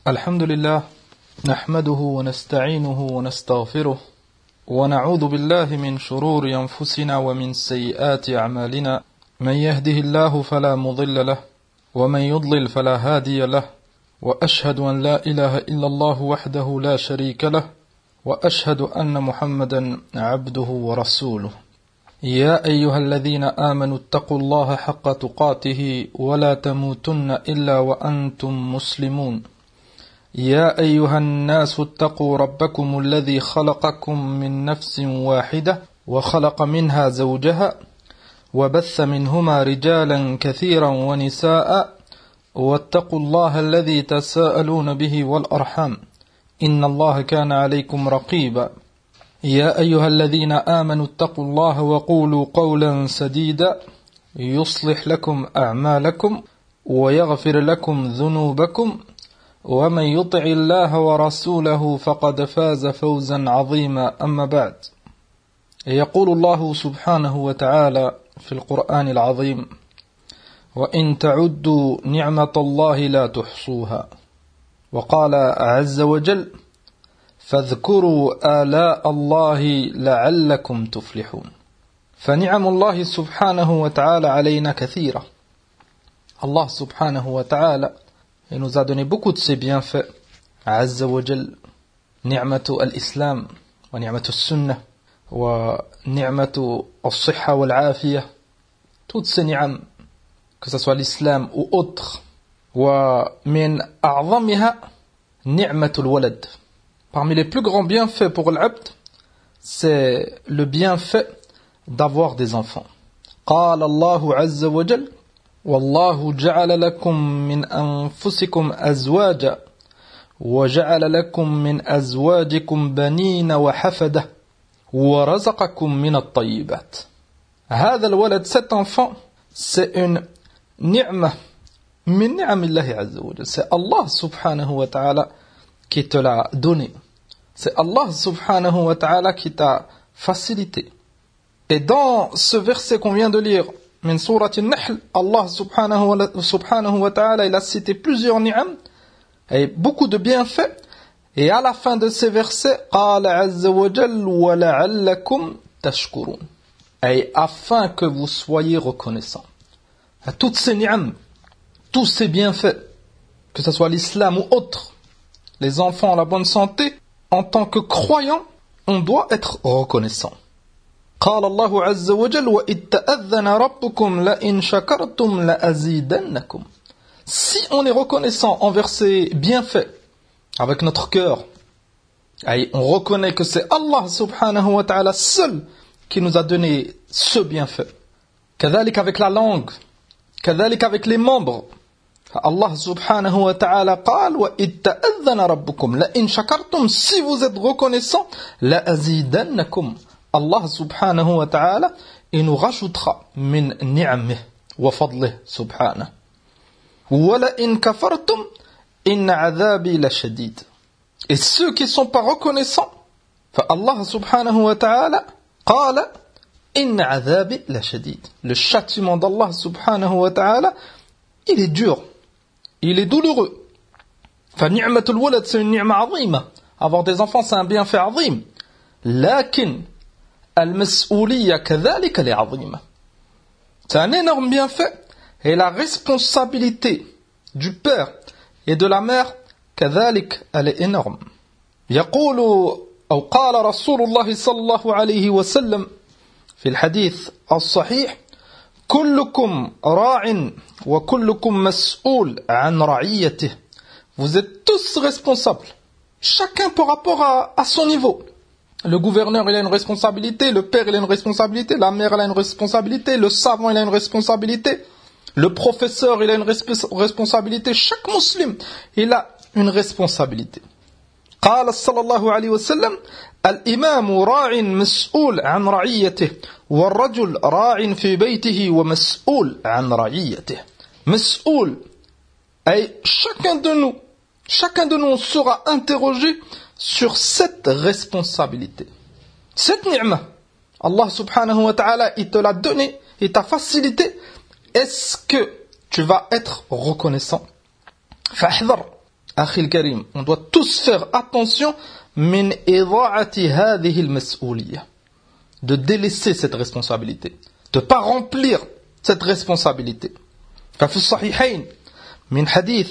الحمد لله نحمده ونستعينه ونستغفره ونعوذ بالله من شرور أنفسنا ومن سيئات أعمالنا من يهده الله فلا مضل له ومن يضلل فلا هادي له وأشهد أن لا إله إلا الله وحده لا شريك له وأشهد أن محمدا عبده ورسوله يا أيها الذين آمنوا اتقوا الله حق تقاته ولا تموتن إلا وأنتم مسلمون يا أيها الناس اتقوا ربكم الذي خلقكم من نفس واحدة وخلق منها زوجها وبث منهما رجالا كثيرا ونساء واتقوا الله الذي تساءلون به والأرحام إن الله كان عليكم رقيبا يا أيها الذين آمنوا اتقوا الله وقولوا قولا سديدا يصلح لكم أعمالكم ويغفر لكم ذنوبكم ومن يطع الله ورسوله فقد فاز فوزا عظيما أما بعد يقول الله سبحانه وتعالى في القرآن العظيم وإن تعدوا نعمة الله لا تحصوها وقال عز وجل فاذكروا آلاء الله لعلكم تفلحون فنعم الله سبحانه وتعالى علينا كثيرة. Allah subhanahu wa ta'ala il nous a donné beaucoup de ses bienfaits. Azza wa Jal, ni'matu al-islam, wa ni'matu al-sunnah, wa ni'matu al-sihha wa al-afiyah. Toutes ces ni'am, que ce soit l'islam ou autre. Wa min a'zamiha ni'matu al-walad. Parmi les plus grands bienfaits pour l'abd, c'est le bienfait d'avoir des enfants. Qala Allahu azza wa Jal والله جعل لكم من أنفسكم أزواجا وجعل لكم من أزواجكم بنين وحفدة ورزقكم من الطيبات. هذا الولد, cet enfant, c'est une ni'ma min ni'amillahi azza wa jalla. C'est Allah subhanahu wa ta'ala qui te l'a donné. C'est Allah subhanahu wa ta'ala qui t'a facilité. Et dans ce verset qu'on vient de lire, من سورة النحل, Allah subhanahu wa ta'ala il a cité plusieurs ni'am et beaucoup de bienfaits, et à la fin de ces versets قال عز وجل ولعلكم تشكرون, et afin que vous soyez reconnaissants à toutes ces ni'am, tous ces bienfaits, que ce soit l'islam ou autre, les enfants, la bonne santé. En tant que croyant, on doit être reconnaissant. قال الله عز وجل وإذ تأذن ربكم لئن شكرتم لأزيدنكم. Si on est reconnaissant envers ces bienfaits avec notre cœur, et on reconnaît que c'est Allah subhanahu wa ta'ala seul qui nous a donné ce bienfait. كذلك avec la langue, كذلك avec les membres. Allah subhanahu wa ta'ala قال وإذ تأذن ربكم لئن شكرتم, si vous êtes reconnaissant لأزيدنكم. Allah subhanahu wa ta'ala, il nous rajoutera min ni'amih wa fadlih subhanahu. Wa la in kafartum inna adhabi la shadid. Et ceux qui ne sont pas reconnaissants, Allah subhanahu wa ta'ala qala inna adhabi la shadid. Le châtiment d'Allah subhanahu wa ta'ala, il est dur, il est douloureux. Fa ni'matul walad, c'est une ni'ma azima. Avoir des enfants, c'est un bienfait azim. Lakin Al-Mas'ouliyya kadhalika li'azima. C'est un énorme bienfait, et la responsabilité du père et de la mère kadhalik, elle est énorme. يقول أو قال رسول الله صلى الله عليه وسلم في الحديث الصحيح كلكم راع وكلكم مسؤول عن رعيته. Vous êtes tous responsables, chacun par rapport à son niveau. Le gouverneur, il a une responsabilité, le père, il a une responsabilité, la mère, elle a une responsabilité, le savant, il a une responsabilité, le professeur, il a une responsabilité, chaque musulman, il a une responsabilité. قال صلى الله عليه وسلم الإمام راع مسؤول عن رعيته والرجل راع في بيته ومسؤول عن رعيته. مسؤول, et chacun de nous sera interrogé sur cette responsabilité. Cette ni'ma, Allah subhanahu wa ta'ala, il te l'a donné, il t'a facilité. Est-ce que tu vas être reconnaissant? فاحذر Akhil Karim, on doit tous faire attention min ida'ati hadhihi al-mas'uliyah, de délaisser cette responsabilité, de ne pas remplir cette responsabilité. ففي الصحيحين من حديث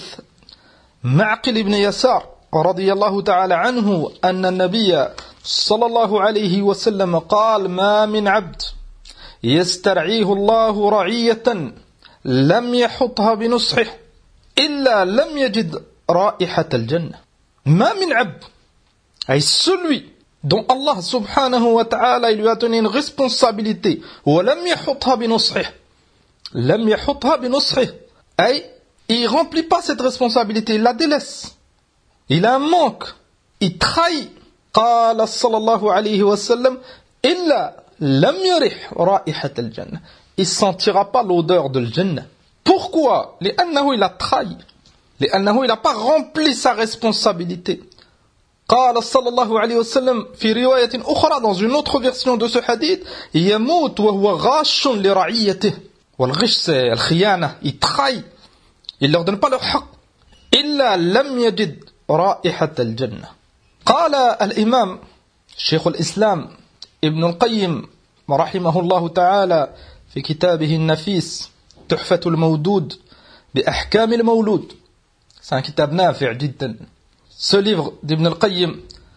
معقل بن يسار رضي الله تعالى عنه أن النبي صلى الله عليه وسلم قال ما من عبد يسترعيه الله رعية لم يحطها بنصحه إلا لم يجد رائحة الجنة. ما من عبد, أي celui dont Allah subhanahu wa ta'ala il lui a donné une responsabilité, ولم يحطها بنصحه, لم يحطها بنصحه, أي il remplit pas cette responsabilité, il la délaisse, il a un manque, il trahit. قال صلى الله عليه وسلم إلا لم يرح رائحة الجنة, il sentira pas l'odeur de l'Jannah. Pourquoi? لأنه il a trahi, لأنه il n'a pas rempli sa responsabilité. قال صلى الله عليه وسلم في رواية أخرى, dans une autre version de ce hadith, يموت وهو غاش لرعيته. والغش c'est الخيانة, il trahit, il leur donne pas leur حق. إلا لم يجد رائحة الجنة. قال الإمام شيخ الإسلام ابن القيم رحمه الله تعالى في كتابه النفيس تحفة المودود بأحكام المولود. C'est un kitab نافع جدا. Ce livre d'Ibn al-Qayyim,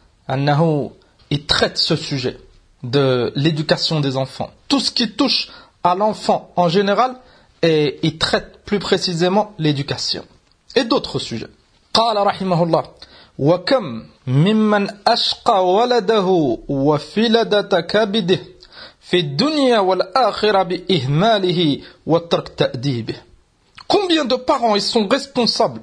il traite ce sujet de l'éducation des enfants. Tout ce qui touche à l'enfant en général, et il traite plus précisément l'éducation. Et d'autres sujets. قال رحمه الله وكم ممن أشقى ولده وفلدة كبده في الدنيا والآخرة بإهماله وترك تأديبه. Combien de parents ils sont responsables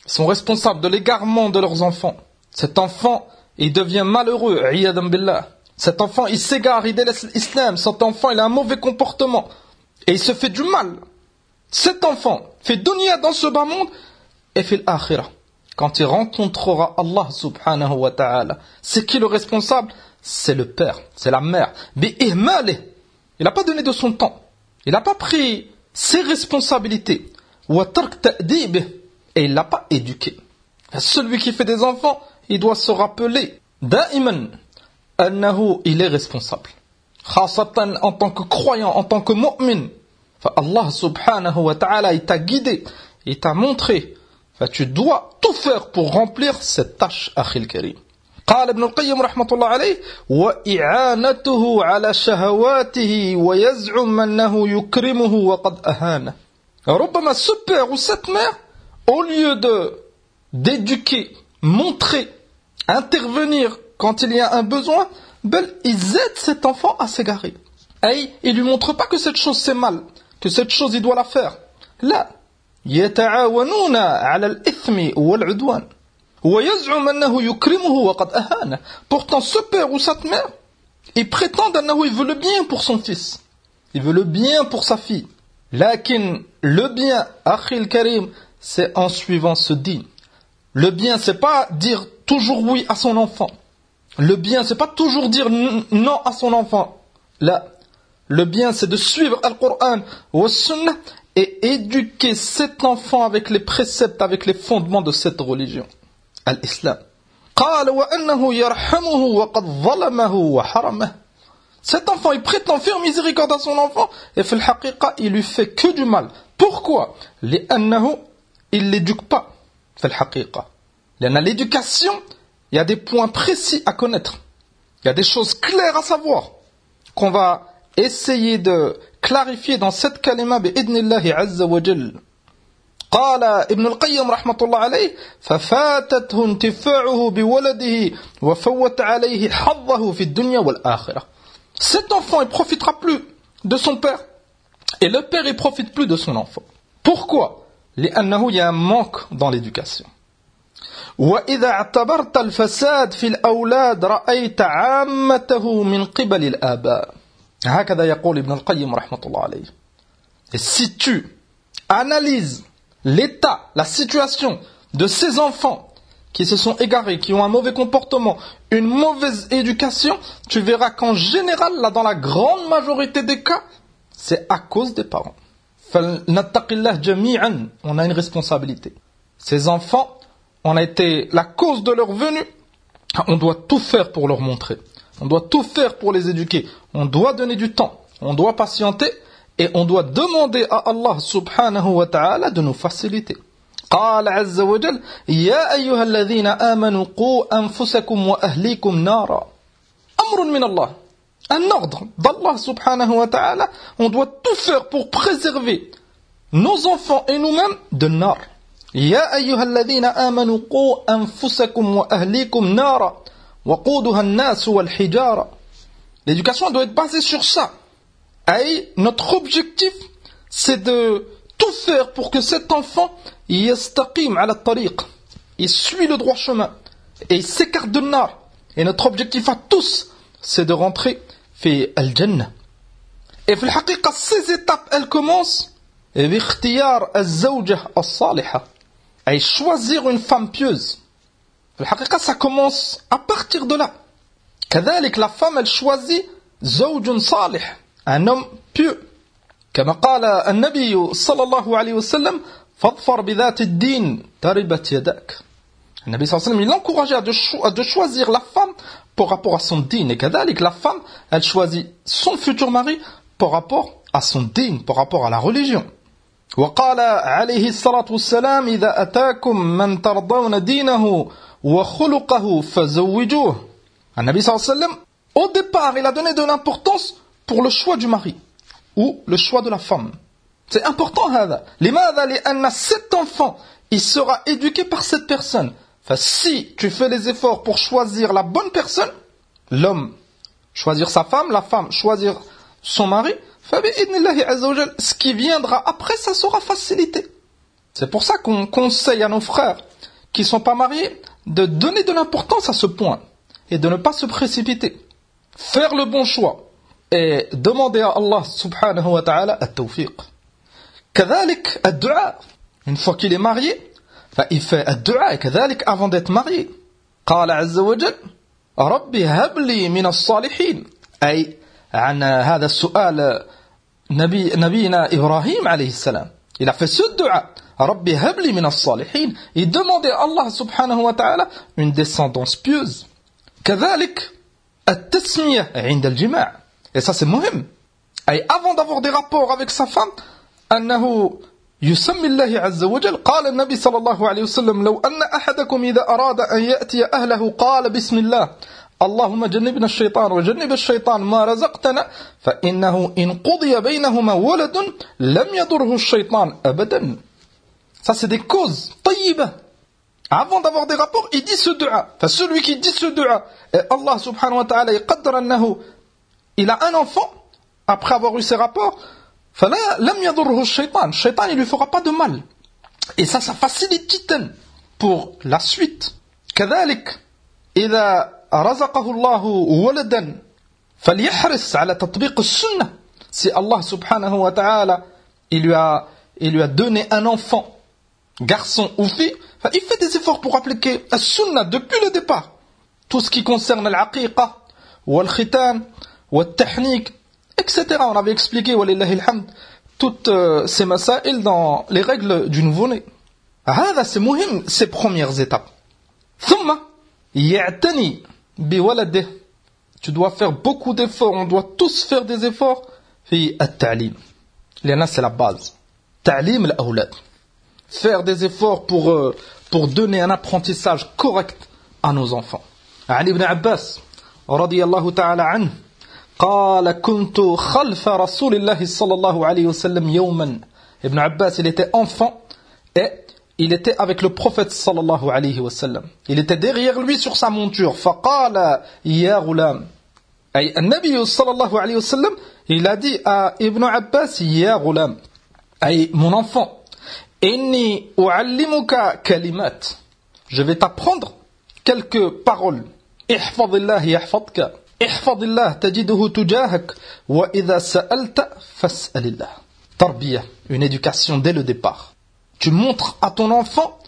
de l'égarement de leurs enfants. Cet enfant, il devient malheureux, iyadam billah. Cet enfant, il s'égare, il délaisse l'islam. Cet enfant, il a un mauvais comportement. Et il se fait du mal. Cet enfant fait dunya dans ce bas monde et fait l'akhirah. Quand il rencontrera Allah subhanahu wa ta'ala, c'est qui le responsable? C'est le père, c'est la mère. Bi'ihmalih. Il n'a pas donné de son temps. Il n'a pas pris ses responsabilités. Wa tark ta'dibih. Et il ne l'a pas éduqué. Celui qui fait des enfants, il doit se rappeler da'iman annahu, il est responsable. Khasatan en tant que croyant, en tant que mu'min. Allah subhanahu wa ta'ala, il t'a guidé, il t'a montré. Tu dois tout faire pour remplir cette tâche, akhil karim. قال ابن القيم رحمة الله عليه وإعانته على شهواته ويزعم أنه يكرمه وقد أهانه. ربما ce père ou cette mère, au lieu d'éduquer, montrer, intervenir quand il y a un besoin, ils aident cet enfant à s'égarer. Et ils ne lui montrent pas que cette chose c'est mal, que cette chose il doit la faire. Là, يتعاونون على الإثم والعدوان ويزعم أنه يكرمه وقد أهانه. Pourtant ce père ou cette mère, il prétend qu'il veut le bien pour son fils, il veut le bien pour sa fille. Lakin le bien, akhil karim, c'est en suivant ce din. Le bien, c'est pas dire toujours oui à son enfant. Le bien, c'est pas toujours dire non à son enfant. Là, le bien, c'est de suivre Al-Qur'an ou Sunnah et éduquer cet enfant avec les préceptes, avec les fondements de cette religion, l'islam. قال وأنه يرحمه وقد ظلمه وحرمه. Cet enfant, il prétend faire miséricorde à son enfant et في الحقيقة, il lui fait que du mal. Pourquoi? لأنه il l'éduque pas. في الحقيقة. لأن l'éducation, il y a des points précis à connaître. Il y a des choses claires à savoir qu'on va essayer de clarifier dans cette kalima بإذن الله عز وجل. قال ابن القيم رحمة الله عليه ففاتته انتفاعه بولده وفوت عليه حظه في الدنيا والآخرة. Cet enfant, il profitera plus de son père et le père, il profite plus de son enfant. Pourquoi? لأنه il y a un manque dans l'éducation. وإذا اعتبرت الفساد في الأولاد رأيت عامته من قبل الآباء. هكذا يقول ابن القيم رحمة الله عليه. Et si tu analyses l'état, la situation de ces enfants qui se sont égarés, qui ont un mauvais comportement, une mauvaise éducation, tu verras qu'en général, là, dans la grande majorité des cas, c'est à cause des parents. On a une responsabilité. Ces enfants, on a été la cause de leur venue, on doit tout faire pour leur montrer. On doit tout faire pour les éduquer. On doit donner du temps. On doit patienter. Et on doit demander à Allah subhanahu wa ta'ala de nous faciliter. قال عز وجل يا أيها الذين آمنوا قوا أنفسكم وأهليكم نارا أمر من الله. Un ordre d'Allah subhanahu wa ta'ala. On doit tout faire pour préserver nos enfants et nous-mêmes de nar. يا أيها الذين آمنوا قوا أنفسكم وأهليكم نارا وقودها الناس والحجارة. L'éducation doit être basée sur ça. Et notre objectif, c'est de tout faire pour que cet enfant yastaqim ala tariq. Il suit le droit chemin et il s'écarte de nar. Et notre objectif à tous, c'est de rentrer fi al-jannah. Et fi al-haqiqa, ces étapes, elles commencent bi ikhtiyar az-zawjah as-salihah. Et choisir une femme pieuse. Fi al-haqiqa, ça commence à partir de là. كذلك la femme, elle choisit زوج صالح, un homme pieux. كما قال النبي صلى الله عليه وسلم فاظفر بذات الدين تربت يداك. النبي صلى الله عليه وسلم, il encourageait de choisir la femme par rapport à son din. Et كذلك la femme, elle choisit son futur mari par rapport à son din, par rapport à la religion. وقال عليه الصلاة والسلام إذا أتاكم من ترضون دينه وخلقه فزوجوه. النبي صلى الله عليه وسلم, au départ, il a donné de l'importance pour le choix du mari ou le choix de la femme. C'est important, هذا. لماذا؟ لأن cet enfant, il sera éduqué par cette personne. Enfin, si tu fais les efforts pour choisir la bonne personne, l'homme choisir sa femme, la femme choisir son mari, ce qui viendra après, ça sera facilité. C'est pour ça qu'on conseille à nos frères qui ne sont pas mariés de donner de l'importance à ce point et de ne pas se précipiter. Faire le bon choix et demander à Allah subhanahu wa ta'ala at-tawfiq. كذلك الدعاء. Une fois qu'il est marié, il fait الدعاء كذلك avant d'être marié. قال عز وجل ربي هب لي من الصالحين. أي عن هذا السؤال نبينا إبراهيم عليه السلام. Il a fait ce dua. ربي هب لي من الصالحين. Il demandait à Allah subhanahu wa ta'ala une descendance pieuse. كذلك التسمية عند الجماع. Et ça c'est مهم. Et avant d'avoir des rapports avec sa femme, أنه يسمي الله عز وجل. قال النبي صلى الله عليه وسلم لو أن أحدكم إذا أراد أن يأتي أهله قال بسم الله اللهم جنبنا الشيطان وجنب الشيطان ما رزقتنا فإنه إن قضي بينهما ولد لم يضره الشيطان أبدا. Ça c'est des causes طيبة. Avant d'avoir des rapports, il dit ce dua. Enfin, celui qui dit ce dua, et Allah subhanahu wa ta'ala يقدر أنه il a un enfant après avoir eu ses rapports, فلا لم يضره الشيطان. الشيطان il lui fera pas de mal. Et ça facilite جدا pour la suite. كذلك إذا رزقه الله ولدا فليحرص على تطبيق السنة. Si Allah subhanahu wa ta'ala il lui a donné un enfant, garçon ou fille, il fait des efforts pour appliquer la sunna depuis le départ. Tout ce qui concerne l'aqiqa, ou le khitan, ou le tahnik, etc. On avait expliqué, walillahi alhamd, toutes ces masaïl dans les règles du nouveau-né. هذا c'est مهم, ces premières étapes. ثم يعتني بولده. Tu dois faire beaucoup d'efforts, on doit tous faire des efforts في التعليم. لأن c'est la base. تعليم الأولاد. Faire des efforts pour donner un apprentissage correct à nos enfants. عن ابن عباس رضي الله تعالى عنه قال كنت خلف رسول الله صلى الله عليه وسلم يوما. Ibn Abbas, il était enfant et il était avec le prophète صلى الله عليه وسلم. Il était derrière lui sur sa monture. فقال يا غلام. أي النبي صلى الله عليه وسلم, il a dit à Ibn Abbas يا غلام. أي mon enfant. إني أعلمك كلمات. Je vais t'apprendre quelques paroles. احفظ الله يحفظك. احفظ الله تجده تجاهك. وإذا سألت فاسأل الله. تربية, une éducation dès le départ. Tu montres à ton enfant,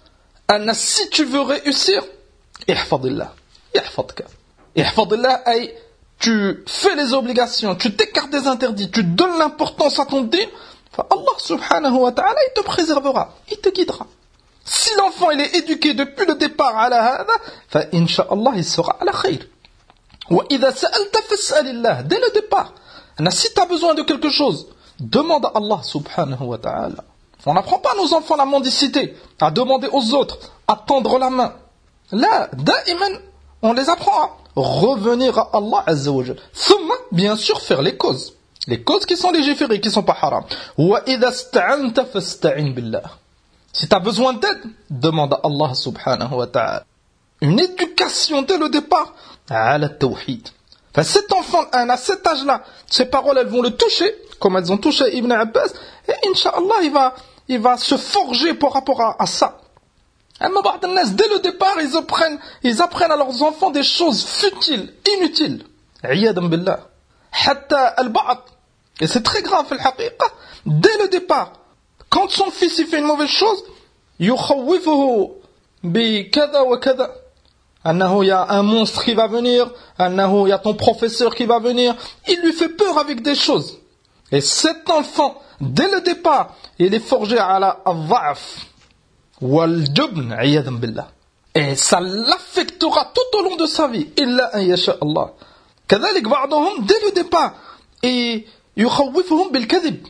si tu veux réussir, احفظ الله يحفظك. احفظ الله أي tu fais les obligations, tu t'écartes des interdits, tu donnes l'importance à ton din. Allah subhanahu wa ta'ala, il te préservera, il te guidera. Si l'enfant il est éduqué depuis le départ على هذا فإن شاء الله il sera على خير. وإذا سألت فاسأل الله dès le départ. Si tu as besoin de quelque chose, demande à Allah subhanahu wa ta'ala. On n'apprend pas à nos enfants la mendicité, à demander aux autres, à tendre la main. Là, da'iman, on les apprend à revenir à Allah azza wa jalla. Thumma, bien sûr, faire les causes. Les causes qui sont légiférées, qui ne sont pas haram. وَإِذَا اسْتَعَنْتَ فَاسْتَعِنْ بِاللَّهِ. Si tu as besoin d'aide, demande à Allah subhanahu wa ta'ala. Une éducation dès le départ, à la tawhid. Cet enfant, à cet âge-là, ces paroles, elles vont le toucher, comme elles ont touché Ibn Abbas, et Inch'Allah, il va se forger par rapport à ça. Dès le départ, ils apprennent à leurs enfants des choses futiles, inutiles. Iyadam billah. Hatta al-ba'd. Et c'est très grave, al-haqiqa. Dès le départ, quand son fils il fait une mauvaise chose, yukhawwifuhu bi kada wa kada. Il y a un monstre qui va venir, il y a ton professeur qui va venir, il lui fait peur avec des choses. Et cet enfant, dès le départ, il est forgé à la dha'f wal jubn, iyadam billah. Et ça l'affectera tout au long de sa vie, illa an yasha Allah. كذلك بعضهم dès le départ, et يخوفهم بالكذب.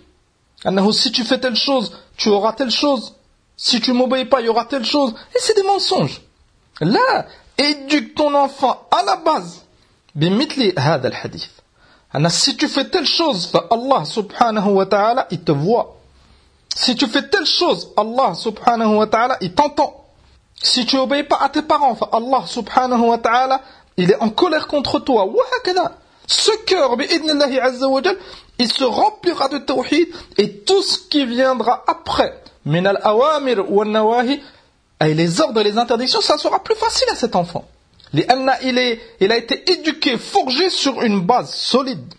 Si tu fais telle chose, tu auras telle chose. Si tu m'obéis pas, il y aura telle chose. Et c'est des mensonges. Là, éduque ton enfant à la base. بمثل هذا الحديث. Si tu fais telle chose, Allah subhanahu wa ta'ala, il te voit. Si tu fais telle chose, Allah subhanahu wa ta'ala, il t'entend. Si tu obéis pas à tes parents, Allah subhanahu wa ta'ala, il est en colère contre toi. Ce cœur, bi'idnillahi azza wa jal, il se remplira de tawhid, et tout ce qui viendra après, min al-awamir wa nawahi, et les ordres et les interdictions, ça sera plus facile à cet enfant. Il a été éduqué, forgé sur une base solide.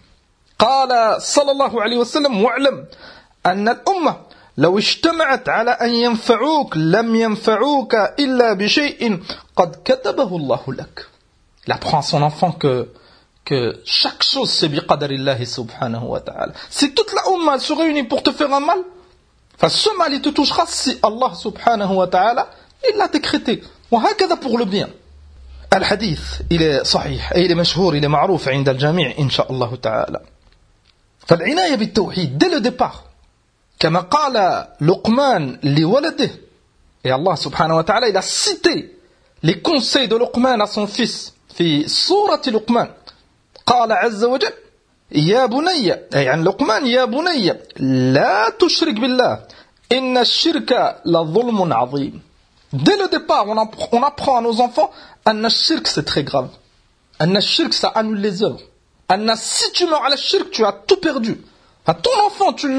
قال صلى الله عليه وسلم واعلم أن الأمة لو اجتمعت على أن ينفعوك لم ينفعوك إلا بشيء قد كتبه الله لك. Il apprend à son enfant que chaque chose c'est biqadarillahi subhanahu wa ta'ala. Si toute la umma se réunit pour te faire un mal, ce mal il te touchera si Allah subhanahu wa ta'ala il l'a décrété. وهكذا pour le bien. الحديث il est صحيح il est مشهور il est معروف عند الجميع إن شاء الله تعالى. فالعناية بالتوحيد dès le départ كما قال لقمان لولده. Et Allah subhanahu wa ta'ala il a cité les conseils de Luqman à son fils في سورة لقمان. قال عز وجل يا بني أي عن لقمان يا بني لا تشرك بالله إن الشرك لظلم عظيم. Dès le départ, on apprend à nos enfants أن الشرك c'est très grave. أن الشرك ça annule les œuvres. أن si tu meurs à la shirk, tu as tout perdu. À ton enfant, tu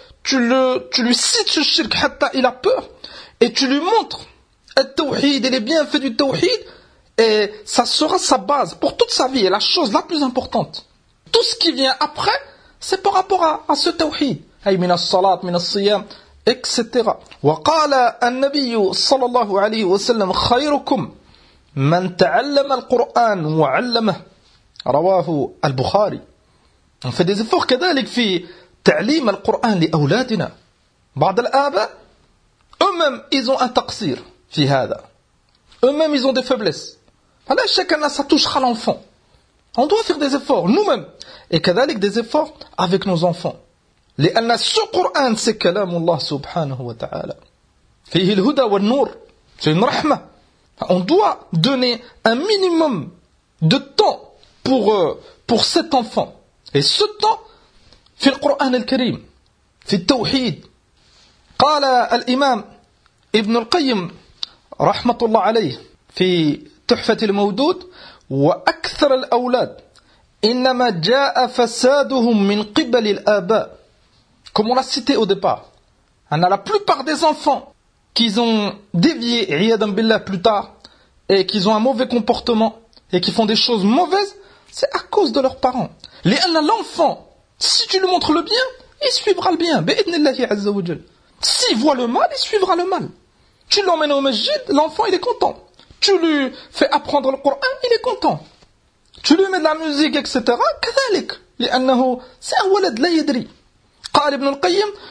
lui cites ce shirk حتى il a peur et tu lui montres le tawhid et les bienfaits du tawhid. Et ça sera sa base pour toute sa vie. Et la chose la plus importante, tout ce qui vient après, c'est par rapport à ce tawhid. Ay min as-salat, min as-siyam, etc. وقال النبي صلى الله عليه وسلم خيركم من تعلم القرآن وعلمه. رواه البخاري. On fait des efforts كذلك في تعليم القرآن لأولادنا. بعض الآباء eux-mêmes ils ont un taqsir في هذا. Eux-mêmes ils ont des faiblesses. Voilà, chacun ça touchera l'enfant. On doit faire des efforts, nous-mêmes. Et كذلك des efforts avec nos enfants. لأن ce Coran, c'est كلام الله سبحانه وتعالى. فيه الهدى والنور. C'est une rahma. On doit donner un minimum de temps pour cet enfant. Et ce temps, في القرآن الكريم. في التوحيد. قال الإمام ابن القيم رحمة الله عليه في تحفة المودود وأكثر الأولاد إنما جاء فسادهم من قبل الآباء. Comme on l'a cité au départ, on a la plupart des enfants qui ont dévié iyadan billah plus tard et qui ont un mauvais comportement et qui font des choses mauvaises, c'est à cause de leurs parents. L'enfant, si tu lui montres le bien, il suivra le bien. Bi'idnillahi azza wa jal. S'il voit le mal, il suivra le mal. Tu l'emmènes au masjid, l'enfant il est content. Tu lui fais apprendre le Coran, il est content. Tu lui mets de la musique, etc. كذلك لأنه c'est un ولد لا يدري. قال ابن القيم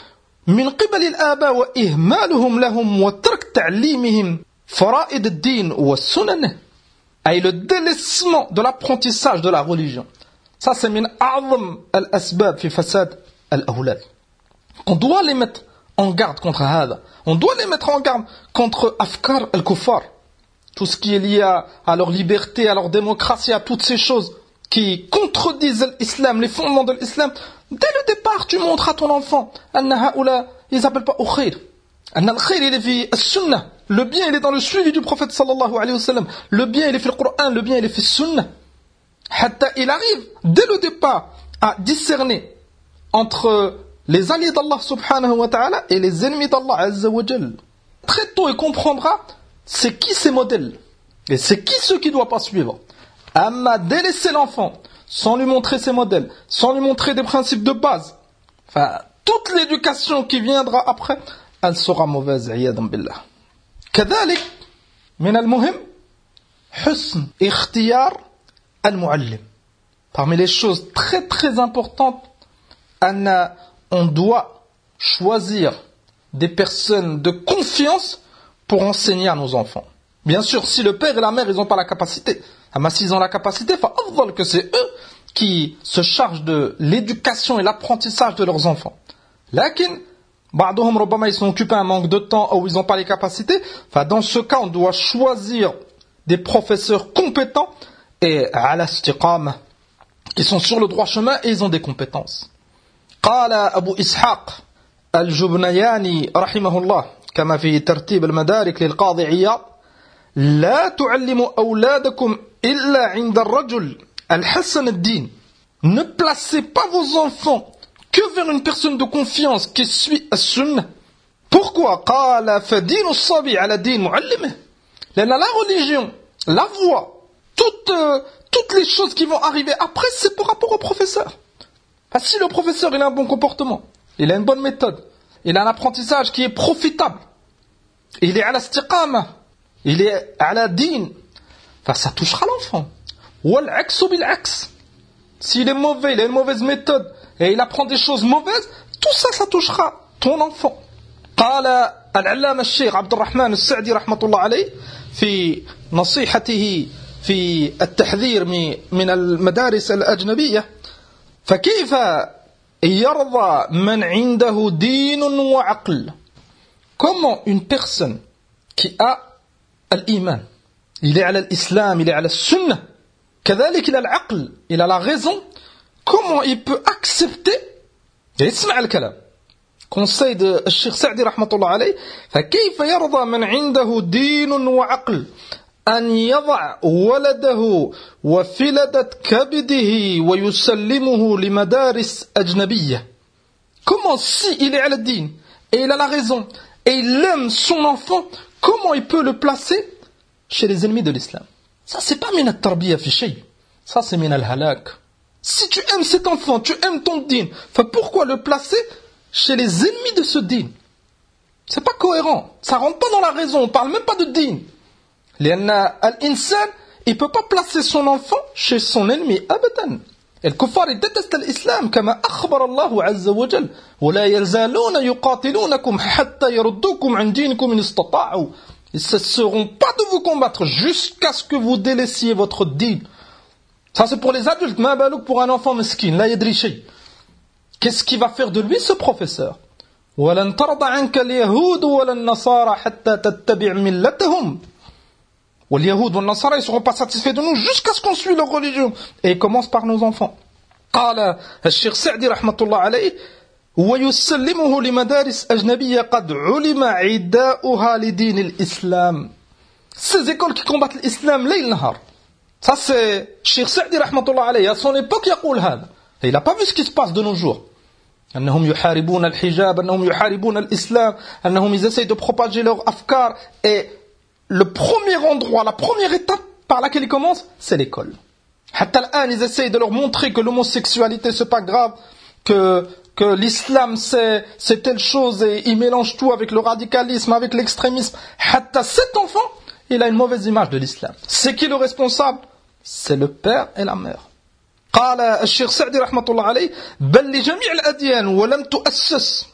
من قبل الآباء وإهمالهم لهم وترك تعليمهم فرائض الدين والسنن أي le délaissement de l'apprentissage de la religion. Ça c'est من أعظم الأسباب في فساد الأولاد. On doit les mettre en garde contre هذا. On doit les mettre en garde contre أفكار الكفار. Tout ce qui est lié à leur liberté, à leur démocratie, à toutes ces choses qui contredisent l'islam, les fondements de l'islam. Dès le départ, tu montres à ton enfant, ils n'appellent pas au khayr. Il est fi as-sunnah. Le bien, il est dans le suivi du prophète sallallahu alayhi wa sallam. Le bien, il est fi le Coran. Le bien, il est fi sunnah. Hatta il arrive, dès le départ, à discerner entre les alliés d'Allah subhanahu wa ta'ala et les ennemis d'Allah azza wa jal. Très tôt, il comprendra c'est qui ces modèles et c'est qui ceux qui ne doivent pas suivre. Amma délaisser l'enfant sans lui montrer ses modèles, sans lui montrer des principes de base, enfin, toute l'éducation qui viendra après, elle sera mauvaise. عياذا بالله. كذلك من المهم حسن اختيار المعلم. Parmi les choses très très importantes, on doit choisir des personnes de confiance pour enseigner à nos enfants. Bien sûr, si le père et la mère ils n'ont pas la capacité, mais s'ils ont la capacité, فأفضل que c'est eux qui se chargent de l'éducation et l'apprentissage de leurs enfants. لكن بعضهم ربما ils sont occupés à un manque de temps ou ils n'ont pas les capacités. Dans ce cas, on doit choisir des professeurs compétents et على استقامة qui sont sur le droit chemin et ils ont des compétences. قال أبو إسحاق الجبنياني رحمه الله كما في ترتيب المدارك للقاضي عياض لا تعلموا أولادكم إلا عند الرجل الحسن الدين. Ne placez pas vos enfants que vers une personne de confiance qui suit السنة. Pourquoi قال فدين الصبي على دين معلمه. لأن la religion, la voie, toutes les choses qui vont arriver après, c'est par rapport au professeur. Si le professeur il a un bon comportement, il a une bonne méthode, il a un apprentissage qui est profitable, il est à la istiqama, il est à la din, ça touchera l'enfant. S'il est mauvais, il a une mauvaise méthode et il apprend des choses mauvaises, tout ça, ça touchera ton enfant. قال العلامة الشيخ عبد الرحمن السعدي رحمة الله عليه في نصيحته في التحذير من المدارس الأجنبية فكيف يرضى من عنده دين وعقل. Comment une personne qui a l'iman, il est à l'islam, il est à la sunnah, كذلك il a العقل, il a la raison, comment il peut accepter, اسمع الكلام, conseil de Cheikh Sa'di rahmatullah alayh, فكيف يرضى من عنده دين وعقل أن يضع ولده وفلدة كبده ويسلمه لمدارس أجنبية. Comment si il est à la din et il a la raison et il aime son enfant, comment il peut le placer chez les ennemis de l'islam? Ça c'est pas min at-tarbiya fi shay, ça c'est min al-halak. Si tu aimes cet enfant, tu aimes ton din, pourquoi le placer chez les ennemis de ce din? C'est pas cohérent, ça rentre pas dans la raison, on parle même pas de din. لأن الإنسان il peut pas placer son enfant chez son ennemi أبدا. الكفار يدتست الإسلام كما أخبر الله عز وجل ولا يزالون يقاتلونكم حتى يردوكم عن دينكم إن استطاعوا. Ils ne cesseront pas de vous combattre jusqu'à ce que vous délaissiez votre din. Ça c'est pour les adultes, ما بالك pour un enfant مسكين لا يدري شيء. Qu'est-ce qui va faire de lui ce professeur? ولن ترضى عنك اليهود ولا النصارى حتى تتبع ملتهم. Ou les Yahoud ou les Nasara, ils ne seront pas satisfaits de nous jusqu'à ce qu'on suit leur religion. Et ils commencent par nos enfants. قال الشيخ سعدي رحمة الله عليه ويسلمه لمدارس أجنبية قد علم عداؤها لدين الإسلام. Ces écoles qui combattent l'islam ليل نهار. Ça c'est الشيخ سعدي رحمة الله عليه. À son époque يقول هذا. Et il n'a pas vu ce qui se passe de nos jours. أنهم يحاربون الحجاب, أنهم يحاربون الإسلام, أنهم ils essayent de propager leur afkar. Et le premier endroit, la première étape par laquelle ils commencent, c'est l'école. Hatta al-an, ils essayent de leur montrer que l'homosexualité c'est pas grave, que l'islam c'est telle chose et ils mélangent tout avec le radicalisme, avec l'extrémisme. Hatta cet enfant, il a une mauvaise image de l'islam. C'est qui le responsable? C'est le père et la mère. قال الشيخ سعدي رحمة الله عليه بل لجميع الأديان ولم تؤسس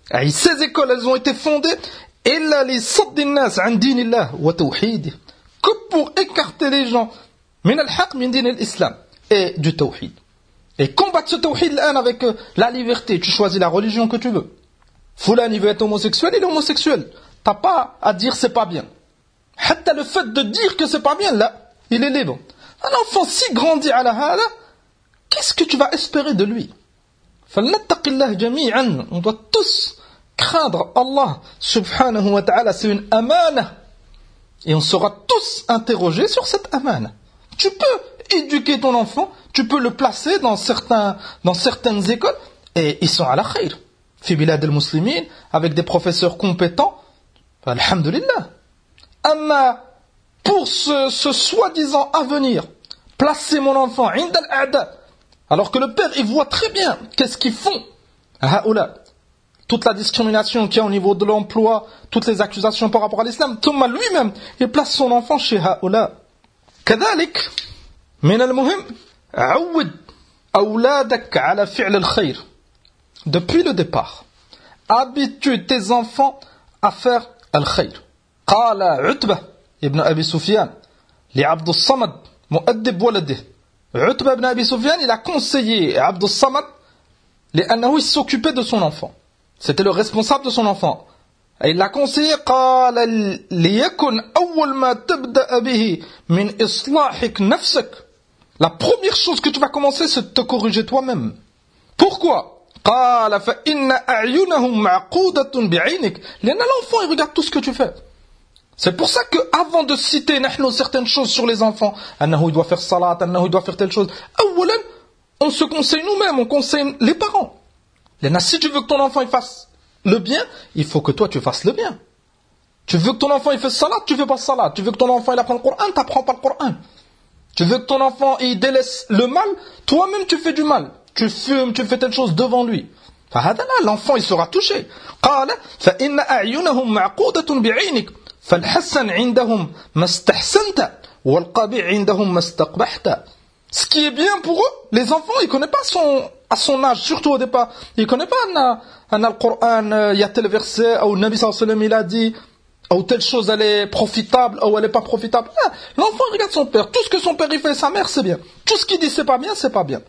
Et ces écoles, elles ont été fondées إلا لصد الناس عن دين الله وتوحيده, que pour écarter les gens من الحق من دين الإسلام et du tawhid. Et combattre ce tawhid l'un avec la liberté. Tu choisis la religion que tu veux. Fulan, il veut être homosexuel, il est homosexuel. T'as pas à dire c'est pas bien. Hatta le fait de dire que c'est pas bien, là, il est libre. Un enfant si grandit à la hala, qu'est-ce que tu vas espérer de lui? فلنتقِ جميعا. On doit tous craindre Allah subhanahu wa ta'ala, c'est une amana. Et on sera tous interrogés sur cette amana. Tu peux éduquer ton enfant, tu peux le placer dans certaines écoles, et ils sont à la khayr. Fi bilad al-muslimin, avec des professeurs compétents, alhamdulillah. Amma, pour ce soi-disant avenir, placer mon enfant عند الأعداء, alors que le père, il voit très bien qu'est-ce qu'ils font. Haoula, toute la discrimination qu'il y a au niveau de l'emploi, toutes les accusations par rapport à l'islam, Thomas lui-même, il place son enfant chez Haoula. كذلك من المهم عود أولادك على فعل الخير. Depuis le départ, habitue tes enfants à faire al-khayr. قال عتبة ابن أبي سفيان لعبد الصمد مؤدب ولده. عتبة ابن أبي سفيان, il a conseillé Abd al-Samad لأنه il s'occupait de son enfant. C'était le responsable de son enfant. Et il l'a conseillé, قال ليكن أول ما تبدأ به من إصلاحك نفسك. La première chose que tu vas commencer, c'est de te corriger toi-même. Pourquoi? قال فإن أعينهم معقودة بعينك. لأن l'enfant, il regarde tout ce que tu fais. C'est pour ça que, avant de citer certaines choses sur les enfants, أنه il doit faire salat, أنه il doit faire telle chose, on se conseille nous-mêmes, on conseille les parents. Si tu veux que ton enfant il fasse le bien, il faut que toi tu fasses le bien. Tu veux que ton enfant il fasse salat, tu fais pas salat. Tu veux que ton enfant il apprend le Coran, tu n'apprends pas le Coran. Tu veux que ton enfant il délaisse le mal, toi-même tu fais du mal. Tu fumes, tu fais telle chose devant lui. L'enfant il sera touché. قال فإن أعينهم معقودة بعينك فالحسن عندهم ما استحسنت والقبيح عندهم ما استقبحت. Ce qui est bien pour eux, les enfants, ils ne connaissent pas à son âge, surtout au départ. Ils ne connaissent pas le Coran, il y a tel verset, ou le Nabi sallallahu alayhi wa sallam, il a dit, ou telle chose, elle est profitable, ou elle n'est pas profitable. Ah, l'enfant, il regarde son père. Tout ce que son père il fait, sa mère, c'est bien. Tout ce qu'il dit, c'est pas bien, c'est pas bien.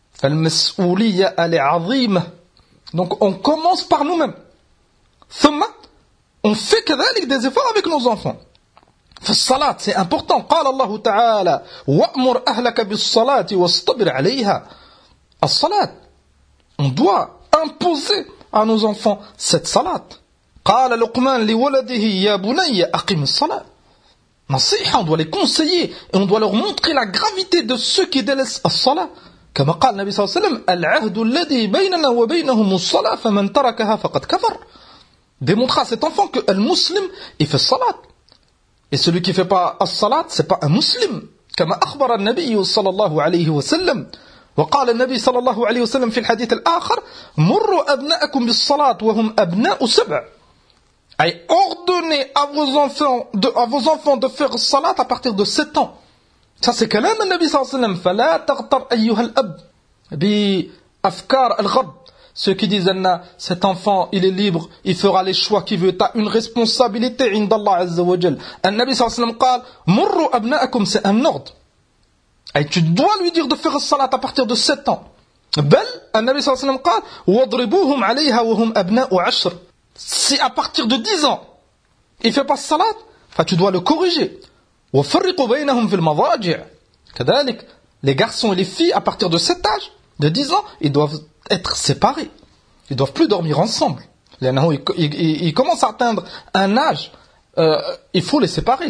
Donc, on commence par nous-mêmes. On fait des efforts avec nos enfants. الصلاة, c'est important. قال الله تعالى وأمر أهلك بالصلاة واصطبر عليها. الصلاة, on doit imposer à nos enfants cette salat. قال لقمان لولده يا بني أقم الصلاة. نصيحة, on doit les conseiller et on doit leur montrer la gravité de ceux qui délaissent الصلاة. كما قال النبي صلى الله عليه وسلم العهد الذي بيننا وبينهم الصلاة فمن تركها فقد كفر. Démontrer à cet enfant que le musulman il fait salat. Et celui qui ne fait pas as-salat, ce n'est pas un musulman. كما أخبر النبي صلى الله عليه وسلم. وقال النبي صلى الله عليه وسلم في الحديث الآخر مروا أبناءكم بالصلاة وهم أبناء سبع. أي ordonnez à vos enfants de faire salat à partir de 7 ans. Ça c'est كلام النبي صلى الله عليه وسلم. فلا تغتر أيها الأب بأفكار الغرب. Ceux qui disent cet enfant il est libre, il fera les choix qu'il veut, tu as une responsabilité عند الله عز وجل. النبي صلى الله عليه وسلم قال مروا أبناءكم, c'est un ordre. Et tu dois lui dire de faire le salat à partir de 7 ans. بل النبي صلى الله عليه وسلم قال واضربوهم عليها وهم أبناء 10. Si à partir de 10 ans il fait pas le salat, tu dois le corriger. وفرقوا بينهم في المضاجع. كذلك les garçons et les filles à partir de cet âge, de 10 ans, ils doivent être séparés. Ils ne doivent plus dormir ensemble. Ils commencent à atteindre un âge, il faut les séparer.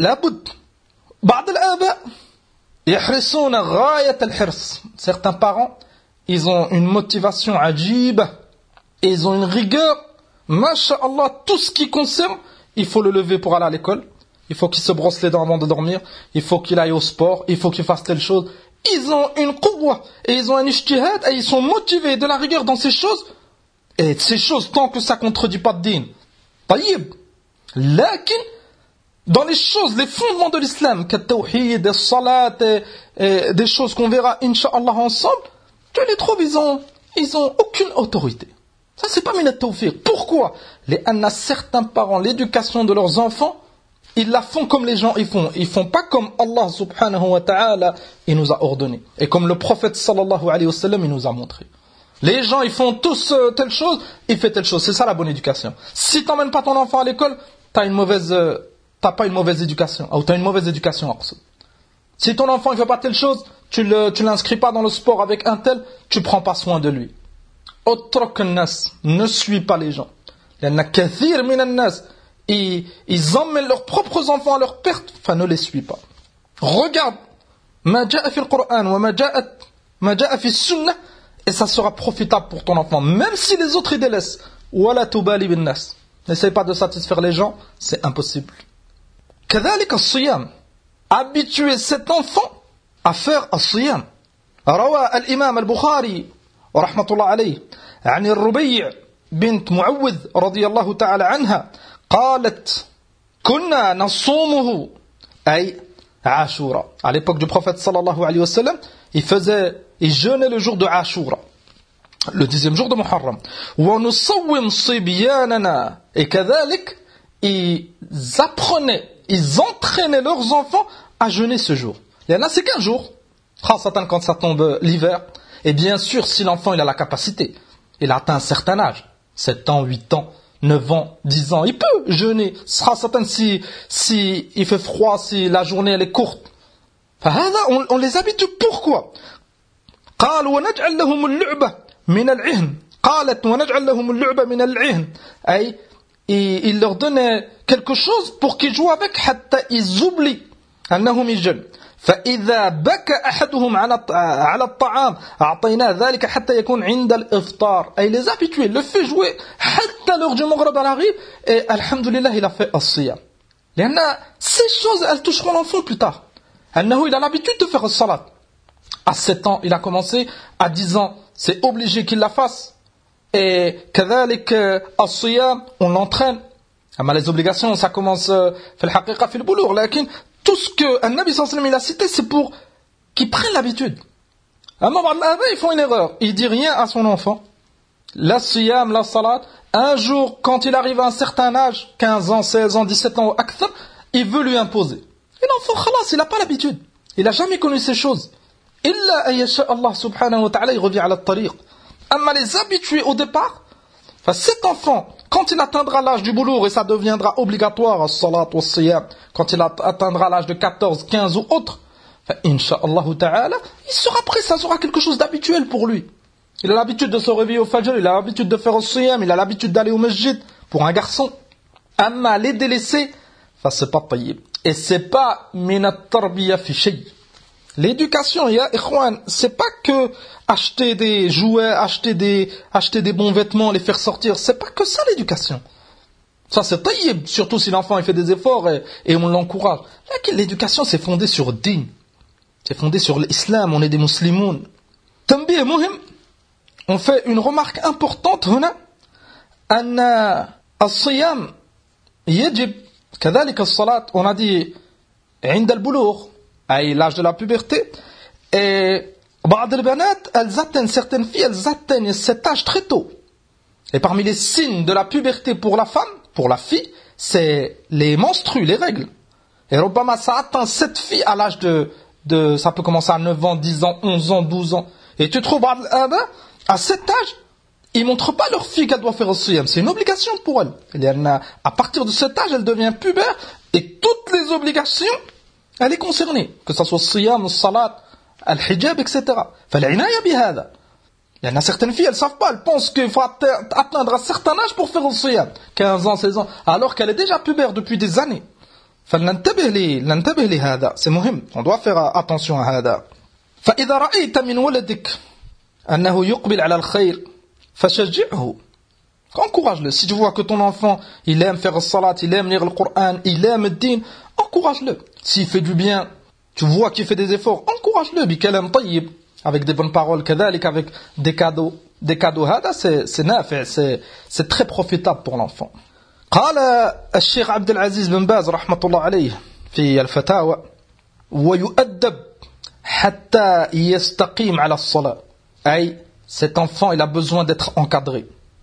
Certains parents, ils ont une motivation ajib, et ils ont une rigueur. Masha'Allah, tout ce qui concerne, il faut le lever pour aller à l'école. Il faut qu'il se brosse les dents avant de dormir. Il faut qu'il aille au sport. Il faut qu'il fasse telle chose. Ils ont une quwwa et ils ont un ijtihad et ils sont motivés de la rigueur dans ces choses. Et ces choses, tant que ça ne contredit pas de din. Taïb. Lakin, dans les choses, les fondements de l'islam, tawhid, des salat, et des choses qu'on verra, incha'Allah, ensemble, tu les trouves, ils ont aucune autorité. Ça, c'est pas min at-tawfiq. Pourquoi? لأن certains parents, l'éducation de leurs enfants, ils la font comme les gens ils font. Ils font pas comme Allah subhanahu wa ta'ala il nous a ordonné. Et comme le prophète sallallahu alayhi wa sallam il nous a montré. Les gens ils font tous telle chose, il fait telle chose. C'est ça la bonne éducation. Si t'emmènes pas ton enfant à l'école, t'as pas une mauvaise éducation. Ou t'as une mauvaise éducation. Si ton enfant il fait pas telle chose, tu l'inscris pas dans le sport avec un tel, tu prends pas soin de lui. Utruk an-nas, ne suis pas les gens. لأن كثير من الناس ils emmènent leurs propres enfants à leur perte, enfin ne les suis pas. Regarde ما جاء في القرآن وما جاء في السنة et ça sera profitable pour ton enfant, même si les autres ils délaissent. ولا تبالي بالناس. N'essaye pas de satisfaire les gens, c'est impossible. كذلك الصيام. Habituer cet enfant à faire الصيام. روى الإمام البخاري رحمة الله عليه عن الربيع بنت معوذ رضي الله تعالى عنها قالت كنا نصومه أي عاشوراء. À l'époque du prophète sallallahu alayhi wa sallam, il jeûnait le jour de Ashura, le 10e jour de Muharram. ونصوم صبياننا. Et كذلك ils entraînaient leurs enfants à jeûner ce jour. Il y en a c'est qu'un jour, quand ça tombe l'hiver. Et bien sûr, si l'enfant il a la capacité, il a atteint un certain âge, 7 ans, 8 ans, 9 ans, 10 ans, il peut jeûner. Ce sera certain si il fait froid, si la journée elle est courte. On les habitue. Pourquoi? قال ونجعل لهم اللعبة من العهن. قالت ونجعل لهم اللعبة من العهن. أي il leur donnait quelque chose pour qu'ils jouent avec حتى ils oublient أنهم يجن. فإذا بكى أحدهم على الطعام أعطيناه ذلك حتى يكون عند الإفطار. أي les habitués, le fait jouer حتى l'heure du maghrib elle arrive et alhamdulillah il a fait الصيام. لأن ces choses elles toucheront l'enfant plus tard. أنه il a l'habitude de faire الصلاة. À 7 ans il a commencé, à 10 ans c'est obligé qu'il la fasse. Et كذلك الصيام on l'entraîne. أما les obligations ça commence في الحقيقة في البلوغ لكن tout ce que Nabi sallallahu alayhi wa sallam a cité, c'est pour qu'ils prennent l'habitude. Ils font une erreur. Il dit rien à son enfant. La siyam, la salat. Un jour, quand il arrive à un certain âge, 15 ans, 16 ans, 17 ans, akthar, il veut lui imposer. Et l'enfant, khalas, il n'a pas l'habitude. Il n'a jamais connu ces choses. Illa ayyasha Allah subhanahu wa ta'ala, il revient à la tariq. Amma les habitués au départ, cet enfant, quand il atteindra l'âge du boulour et ça deviendra obligatoire, as-salat wa siyam, quand il atteindra l'âge de 14, 15 ou autre, incha'Allah ta'ala, il sera prêt, ça sera quelque chose d'habituel pour lui. Il a l'habitude de se réveiller au fajr, il a l'habitude de faire as-siyam, il a l'habitude d'aller au masjid pour un garçon. Amma les délaisser, c'est pas tayyib. Et c'est pas min at-tarbiya fi shay. L'éducation, ya ikhwan, c'est pas que acheter des jouets, acheter des bons vêtements, les faire sortir, c'est pas que ça l'éducation. Ça c'est tayyib, surtout si l'enfant il fait des efforts et on l'encourage. L'éducation c'est fondé sur din, c'est fondé sur l'islam, on est des muslimoun. Tanbih muhim, on fait une remarque importante هنا أن الصيام يجب كذلك الصلاة, on a dit عند البلوغ, à l'âge de la puberté, et بعض البنات elles atteignent, certaines filles elles atteignent cet âge très tôt. Et parmi les signes de la puberté pour la femme, pour la fille, c'est les menstrues, les règles. Et Robama ça atteint cette fille à l'âge de ça peut commencer à 9 ans, 10 ans, 11 ans, 12 ans. Et tu trouves à cet âge, ils montrent pas leur fille qu'elle doit faire au siyam, c'est une obligation pour elle. À partir de cet âge, elle devient pubère et toutes les obligations elle est concernée, que ce soit le siyam, le salat, le hijab, etc. فالعناية بهذا. Il y en a certaines filles, elles ne savent pas, elles pensent qu'il faut atteindre un certain âge pour faire le siyam, 15 ans, 16 ans, alors qu'elle est déjà pubère depuis des années. فلننتبه لهذا, c'est مهم, on doit faire attention à هذا. فإذا رأيت من ولدك أنه يقبل على الخير فشجعه. Encourage-le. Si tu vois que ton enfant, il aime faire le salat, il aime lire le Coran, il aime le din, encourage-le. S'il fait du bien, tu vois qu'il fait des efforts, encourage-le. Bikalam tayyib, avec des bonnes paroles, kadhalik, avec des cadeaux. Des cadeaux, c'est nafi', c'est très profitable pour l'enfant. قال الشيخ عبد العزيز بن باز رحمة الله عليه في الفتاوى ويؤدب حتى يستقيم على الصلاة. أي cet enfant il a besoin d'être encadré.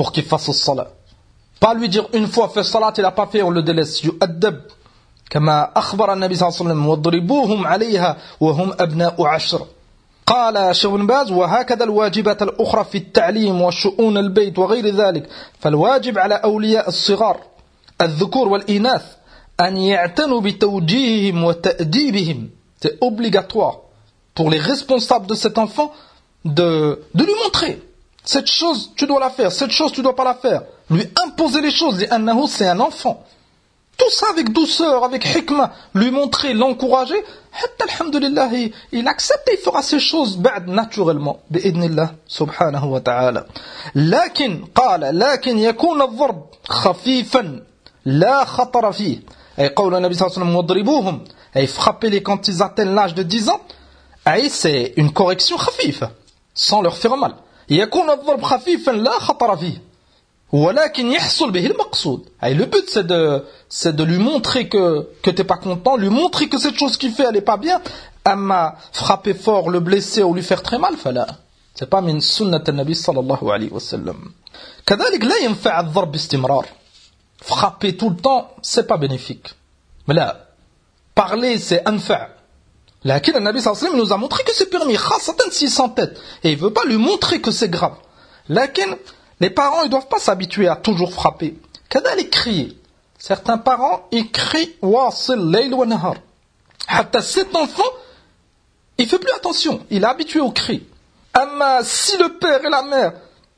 pour qu'il fasse le salat. Pas lui dire une fois fait salat, il n'a pas fait, on le délaisse. يؤدب كما أخبر النبي صلى الله عليه وسلم واضربوهم عليها وهم أبناء 10. قال شيخ بن باز وهكذا الواجبات الأخرى في التعليم وشؤون البيت وغير ذلك فالواجب على أولياء الصغار الذكور والإناث أن يعتنوا بتوجيههم وتأديبهم. C'est obligatoire pour les responsables de cet enfant de lui montrer cette chose tu dois la faire, cette chose tu dois pas la faire, lui imposer les choses. لأنه c'est un enfant. Tout ça avec douceur, avec hikmah, lui montrer, l'encourager, حتى الحمد لله il accepte et il fera ces choses بعد naturellement بإذن الله سبحانه وتعالى. لكن قال لكن يكون الضرب خفيفا لا خطر فيه. أي قول النبي صلى الله عليه وسلم واضربوهم أي frappez-les quand ils atteignent l'âge de 10 ans. أي c'est une correction خفيفة sans leur faire mal. يكون الضرب خفيفا لا خطر فيه. ولكن يحصل به المقصود. Le but c'est de lui montrer que t'es pas content, lui montrer que cette chose qu'il fait elle est pas bien. أما frapper fort, le blesser ou lui faire très mal, فلا. C'est pas من سنة النبي صلى الله عليه وسلم. كذلك لا ينفع الضرب باستمرار. Frapper tout le temps, c'est pas bénéfique. Mais là, parler c'est أنفع. لكن النبي صلى الله عليه وسلم nous a montré que c'est permis, خاصة s'il s'entête. Et il veut pas lui montrer que c'est grave. لكن les parents, ils doivent pas s'habituer à toujours frapper. كذلك crier. Certains parents, ils crient واصل ليل ونهار. حتى cet enfant, il fait plus attention. Il est habitué au cri. أما si le père et la mère,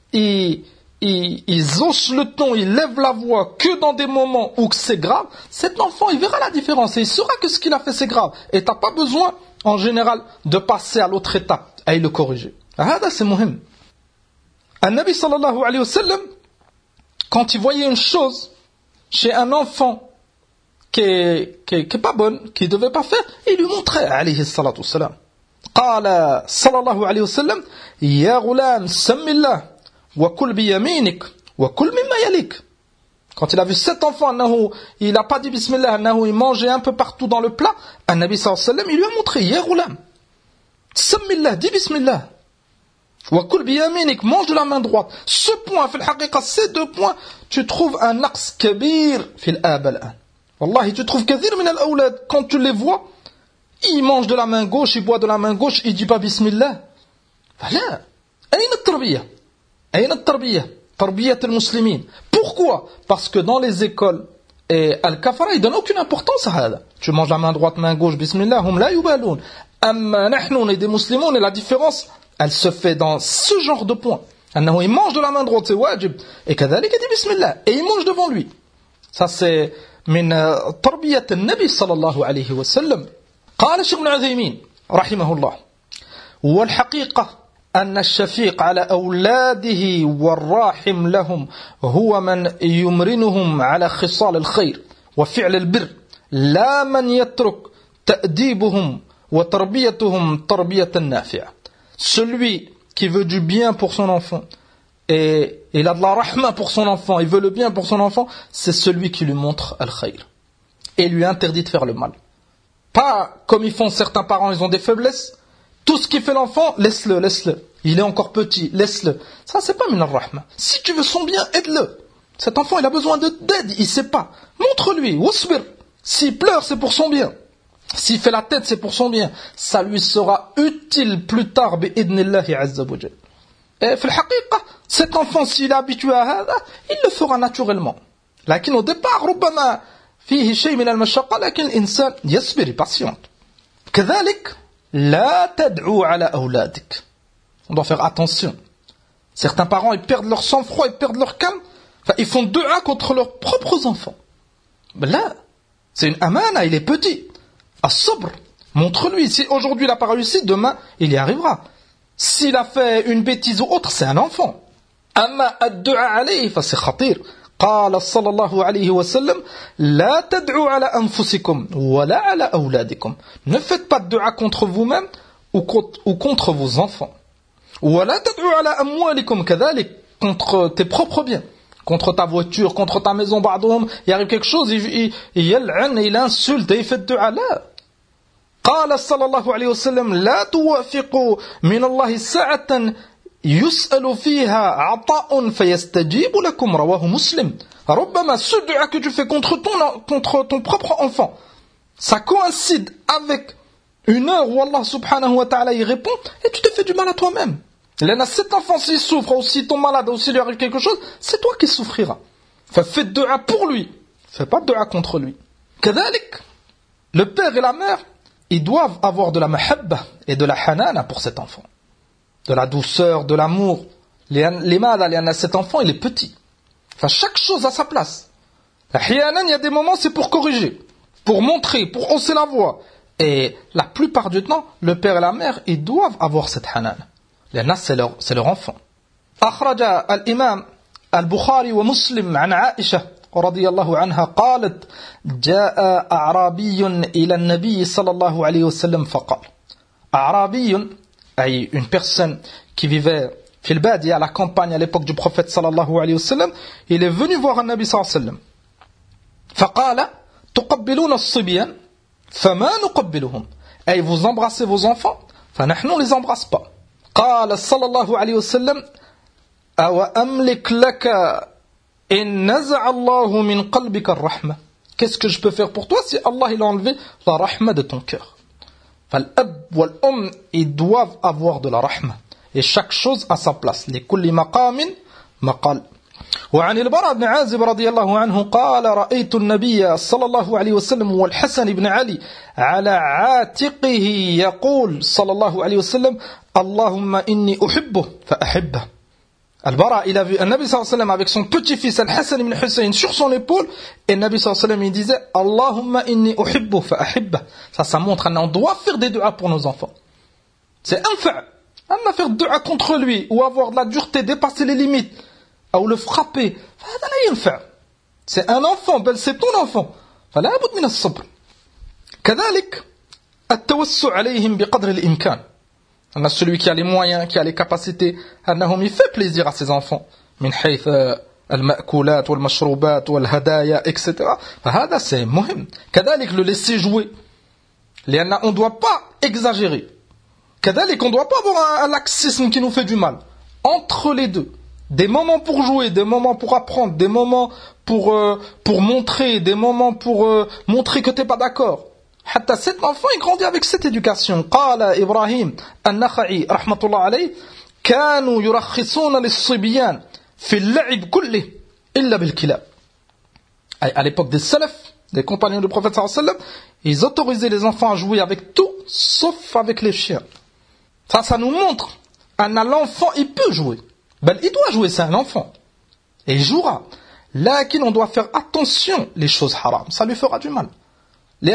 ils haussent le ton, ils lèvent la voix que dans des moments où c'est grave, cet enfant, il verra la différence et il saura que ce qu'il a fait, c'est grave. Et t'as pas besoin, en général, de passer à l'autre étape et le corriger. هذا c'est مهم. An-Nabi sallallahu alayhi wa sallam, quand il voyait une chose chez un enfant qui est pas bonne, qui ne devait pas faire, il lui montrait, alayhi salatu wa salam. قال صلى الله عليه وسلم يا غلام سم الله وكل بيمينك وكل مما يليك. Quand il a vu cet enfant, il n'a pas dit bismillah, il mangeait un peu partout dans le plat, An-Nabi sallallahu alayhi wa sallam, il lui a montré, ya ghulam, sammillah, dis bismillah. وكل بيمينك, mange de la main droite. Ce point, في الحقيقة, ces deux points, tu trouves un نقص كبير في الآباء الآن. والله, tu trouves كثير من الأولاد, quand tu les vois, ils mangent de la main gauche, ils boivent de la main gauche, ils disent pas bismillah. فلا. أين التربية؟ أين التربية؟ تربية المسلمين. Pourquoi? Parce que dans les écoles et al-kafara, ils donnent aucune importance à ça. Tu manges la main droite, main gauche, bismillah, hum la yubalun. Amma nahnu, on est des musulmans, et la différence, elle se fait dans ce genre de point. Il mange de la main droite, c'est wajib. Et kadhalik, il dit bismillah. Et il mange devant lui. Ça, c'est min tarbiyat al-nabi sallallahu alayhi wa sallam. قال الشيخ ابن عثيمين رحمه الله والحقيقة أن الشفيق على أولاده والراحم لهم هو من يمرنهم على خصال الخير وفعل البر لا من يترك تأديبهم وتربيتهم تربية نافعة. Celui qui veut du bien pour son enfant et il a de la rahma pour son enfant, il veut le bien pour son enfant, c'est celui qui lui montre al-khayr et lui interdit de faire le mal. Pas comme ils font certains parents, ils ont des faiblesses. Tout ce qui fait l'enfant, laisse-le, laisse-le. Il est encore petit, laisse-le. Ça, c'est pas min ar-rahma. Si tu veux son bien, aide-le. Cet enfant, il a besoin d'aide, il sait pas. Montre-lui, wasbir. S'il pleure, c'est pour son bien. S'il fait la tête, c'est pour son bien. Ça lui sera utile plus tard, bi'idnillahi azza wa jal. Et, fil haqiqa, cet enfant, s'il est habitué à hada, il le fera naturellement. Lakin au départ, rubbama, فيه شيء من المشقة لكن الإنسان يصبر patiente. كذلك لا تدعو على أولادك. On doit faire attention. Certains parents ils perdent leur sang-froid, ils perdent leur calme. Enfin, ils font dua contre leurs propres enfants. Mais là, c'est une amana, il est petit. As-sabr, montre-lui. Si aujourd'hui il n'a pas réussi, demain il y arrivera. S'il a fait une bêtise ou autre, c'est un enfant. أما الدعاء عليه فسي خطير. قال صلى الله عليه وسلم لا تدعوا على أنفسكم ولا على أولادكم. Ne faites pas de dua contre vous-même ou contre vos enfants. ولا تدعوا على أموالكم كذلك, contre tes propres biens, contre ta voiture, contre ta maison. بعضهم il arrive quelque chose, il يلعن, il insulte et il fait dua. لا. قال صلى الله عليه وسلم لا توافقوا من الله ساعة يسأل فيها عطاء فيستجيب لكم رواه مسلم. ربما ce dua que tu fais contre ton propre enfant, ça coïncide avec une heure où Allah subhanahu wa ta'ala y répond et tu te fais du mal à toi-même. Cet enfant s'il souffre ou s'il tombe malade ou s'il lui arrive quelque chose, c'est toi qui souffriras. Fais dua pour lui, fais pas dua contre lui. كذلك, le père et la mère, ils doivent avoir de la mahabba et de la hanana pour cet enfant. De la douceur, de l'amour. Cet enfant, il est petit. Chaque chose a sa place. La hiyanan, il y a des moments, c'est pour corriger, pour montrer, pour hausser la voix. Et la plupart du temps, le père et la mère, ils doivent avoir cette hanan. C'est leur enfant. أخرج الإمام البخاري ومسلم عن عائشة رضي الله عنها قالت جاء أعرابي إلى النبي صلى الله عليه وسلم فقال أعرابي أي une personne qui vivait في البادية à la campagne à l'époque du prophète صلى الله عليه وسلم, il est venu voir un Nabi صلى الله عليه وسلم فقال تقبلون الصبيان فما نقبلهم أي vous embrassez vos enfants فنحن ne les embrasse pas. قال صلى الله عليه وسلم أو أملك لك إن نزع الله من قلبك الرحمة. Qu'est-ce que je peux faire pour toi si Allah il a enlevé la rahma de ton cœur? فالأب والأم, ils doivent avoir de la rahma. Et chaque chose a sa place. لكل مقام مقال. وعن البراء بن عازب رضي الله عنه قال رأيت النبي صلى الله عليه وسلم والحسن بن علي على عاتقه يقول صلى الله عليه وسلم اللهم إني أحبه فأحبه. Al-Bara, il a vu un Nabi sallallahu alayhi wa sallam avec son petit-fils Al-Hassan ibn Hussein sur son épaule, et le Nabi sallallahu alayhi wa sallam il disait Allahumma inni uhibbu fa ahibba. Ça montre qu'on doit faire des du'a pour nos enfants. C'est infa'. On va faire du'a contre lui, ou avoir de la dureté, dépasser les limites, ou le frapper. C'est un enfant, c'est ton enfant. فلا بد من الصبر. كذلك التوسع عليهم بقدر الإمكان. On a celui qui a les moyens, qui a les capacités. Il fait plaisir à ses enfants. من حيث المأكولات والمشروبات والهدايا etc. فهذا c'est مهم. كذلك le laisser jouer. On ne doit pas exagérer. كذلك on ne doit pas avoir un laxisme qui nous fait du mal. Entre les deux. Des moments pour jouer, des moments pour apprendre, des moments pour montrer, des moments pour montrer que tu n'es pas d'accord. حتى cet enfant il grandit avec cette éducation. قال إبراهيم النخعي رحمة الله عليه كانوا يرخصون للصبيان في اللعب كله إلا بالكلاب. À l'époque des salafs, des compagnons du prophète sallallahu alayhi wa sallam, ils autorisaient les enfants à jouer avec tout sauf avec les chiens. Ça nous montre l'enfant il peut jouer. Il doit jouer, c'est un enfant. Et il jouera. Là, on doit faire attention les choses haram. Ça lui fera du mal. Il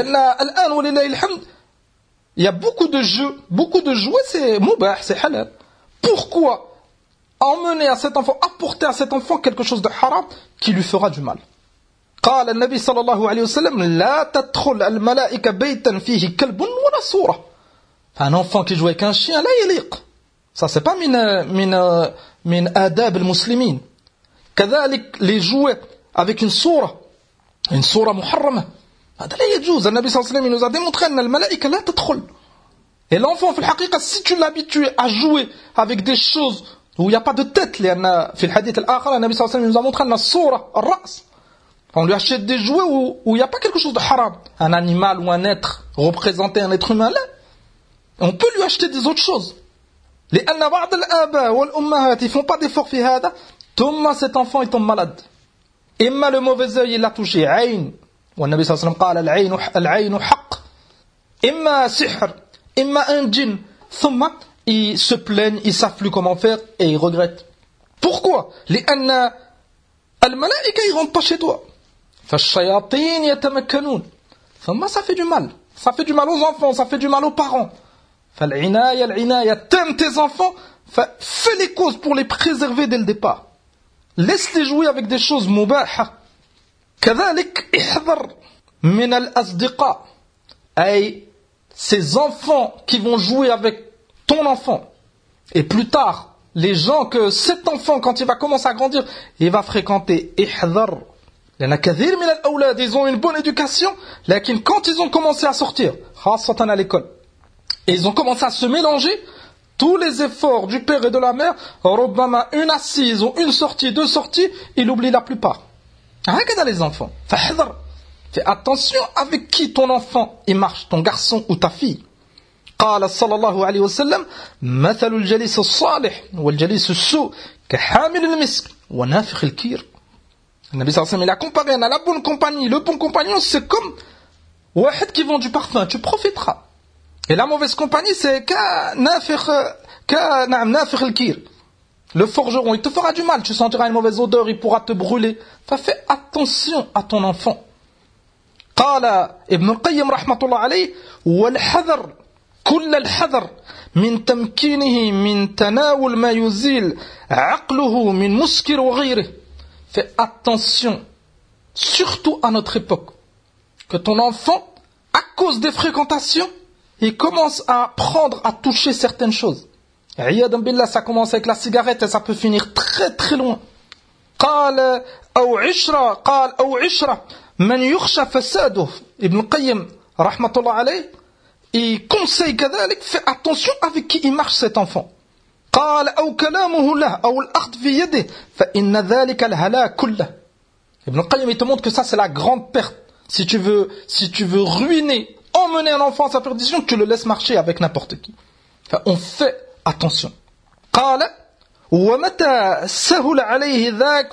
y a beaucoup de jouets, c'est mubah, c'est halal. Pourquoi emmener à cet enfant, apporter à cet enfant quelque chose de haram qui lui fera du mal? قال النبي صلى الله عليه وسلم لا تدخل الملائكة بيتا فيه كلب ولا صورة. Un enfant qui joue avec un chien, là il يليق. Ça c'est pas min adab al-muslimin. كذلك les jouets avec une sourate muharrama. هذا لا يجوز. النبي صلى الله عليه وسلم nous a démontré أن الملائكة لا تدخل. Et l'enfant, في الحقيقة, si tu l'habitues à jouer avec des choses où il n'y a pas de tête, لأن في الحديث الآخر النبي صلى الله عليه وسلم nous a montré أن الصورة الرأس. On lui achète des jouets où il n'y a pas quelque chose de haram. Un animal ou un être, représenter un être humain là. On peut lui acheter des autres choses. لأن بعض الآباء والأمهات ils font pas d'effort في هذا. ثم cet enfant il tombe malade. إما le mauvais œil il l'a touché. عين. والنبي صلى الله عليه وسلم قال العين حق. إما سحر. إما un djinn. ثم ils se plaignent, ils savent plus comment faire et ils regrettent. Pourquoi? لأن الملائكة ils rentrent pas chez toi. فالشياطين يتمكنون. ثم ça fait du mal. Ça fait du mal aux enfants, ça fait du mal aux parents. فالعناية t'aimes tes enfants, fais les causes pour les préserver dès le départ. Laisse-les jouer avec des choses mubaha. كذلك احذر من الأصدقاء. أي ces enfants qui vont jouer avec ton enfant. Et plus tard, les gens que cet enfant, quand il va commencer à grandir, il va fréquenter. احذر. لأن كثير من الأولاد ils ont une bonne éducation, لكن quand ils ont commencé à sortir, خاصة à l'école, et ils ont commencé à se mélanger, tous les efforts du père et de la mère, ربما une assise ou une sortie, deux sorties, il oublie la plupart. Regarde les enfants. فاحذر. Fais attention avec qui ton enfant il marche, ton garçon ou ta fille. قال صلى الله عليه وسلم مثل الجليس الصالح والجليس السوء كحامل المسك ونافخ الكير. Le Nabi sallallahu alayhi wa sallam, il a comparé à la bonne compagnie. Le bon compagnon, c'est comme Wahid qui vend du parfum, tu profiteras. Et la mauvaise compagnie, c'est nafikh al-kir. Le forgeron, il te fera du mal, tu sentiras une mauvaise odeur, il pourra te brûler. Fais attention à ton enfant. قال ابن القيم رحمة الله عليه والحذر كل الحذر من تمكينه من تناول ما يزيل عقله من مسكر وغيره. Fais attention, surtout à notre époque, que ton enfant, à cause des fréquentations, il commence à prendre, à toucher certaines choses. Iyadan billah, ça commence avec la cigarette et ça peut finir très très loin. قال أو عشرة من يخشى فساده. Ibn Qayyim رحمة الله عليه, il conseille كذلك, fais attention avec qui il marche cet enfant. قال أو كلامه له أو الأخذ في يده فإن ذلك الهلاك كله. Ibn Qayyim, il te montre que ça c'est la grande perte. Si tu veux ruiner, emmener un enfant à sa perdition, tu le laisses marcher avec n'importe qui. Enfin, on fait attention. قال ومتى سهل عليه ذاك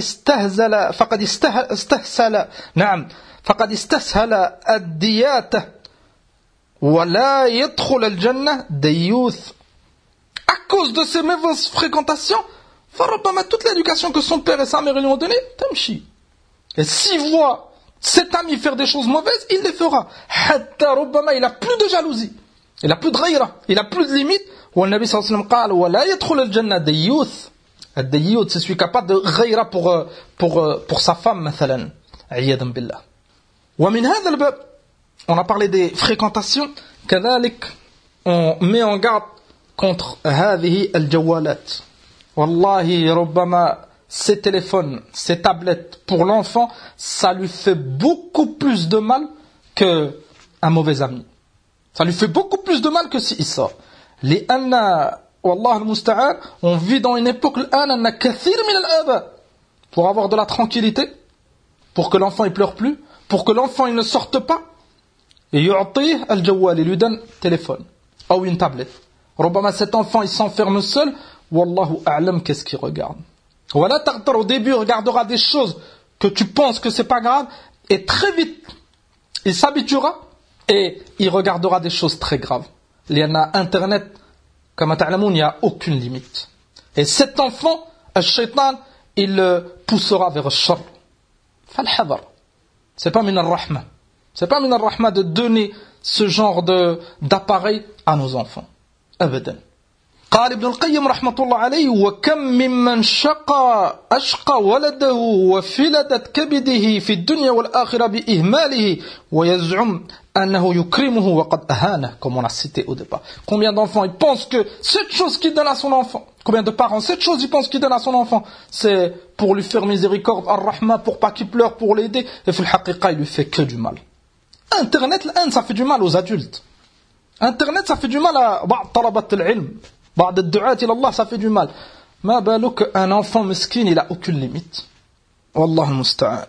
فقد استسهل الدياتة ولا يدخل الجنة ديوث. À cause de ces mauvaises fréquentations, فربما toute l'éducation que son père et sa mère lui ont donnée, tamshi. Et s'il voit cet ami faire des choses mauvaises, il les fera. Hatta ربما il a plus de jalousie, il a plus de ghaïra, il a plus de limites. والنبي صلى الله عليه وسلم قال ولا يدخل الجنة ديوث. الديوث c'est celui capable de ghaïra pour sa femme مثلا. عياذا بالله. ومن هذا الباب, on a parlé des fréquentations. كذلك on met en garde contre هذه الجوالات. والله ربما ces téléphones, ces tablettes pour l'enfant, ça lui fait beaucoup plus de mal qu'un mauvais ami. Ça lui fait beaucoup plus de mal que s'il sort. لأن والله المستعان, on vit dans une époque الآن أن كثير من الآباء, pour avoir de la tranquillité, pour que l'enfant il pleure plus, pour que l'enfant il ne sorte pas, et يعطيه الجوال, il lui donne téléphone ou une tablette. ربما cet enfant il s'enferme seul, والله أعلم qu'est-ce qu'il regarde. Voilà, au début il regardera des choses que tu penses que c'est pas grave, et très vite il s'habituera et il regardera des choses très graves. Il y en a Internet, comme il n'y a aucune limite. Et cet enfant, le shaitan, il le poussera vers le shar. Fal-hadar. C'est pas min al-rahma. C'est pas min al-rahma de donner ce genre d'appareil à nos enfants. Abadan. قال ابن القيم رحمة الله عليه وكم ممن أشقى ولده وفلتت كبده في الدنيا والآخرة بإهماله ويزعم أنه يكرمه وقد أهانه, comme on a cité au départ. Combien d'enfants ils pensent que cette chose qu'il donne à son enfant, combien de parents cette chose ils pensent qu'il donne à son enfant, c'est pour lui faire miséricorde, ar-rahma, pour pas qu'il pleure, pour l'aider, et في الحقيقة il lui fait que du mal. Internet, ça fait du mal aux adultes. Internet, ça fait du mal à بعض طلبة العلم. بعض الدعاة إلى الله, ça fait du mal. ما بالك un enfant مسكين, il a aucune limite. والله المستعان.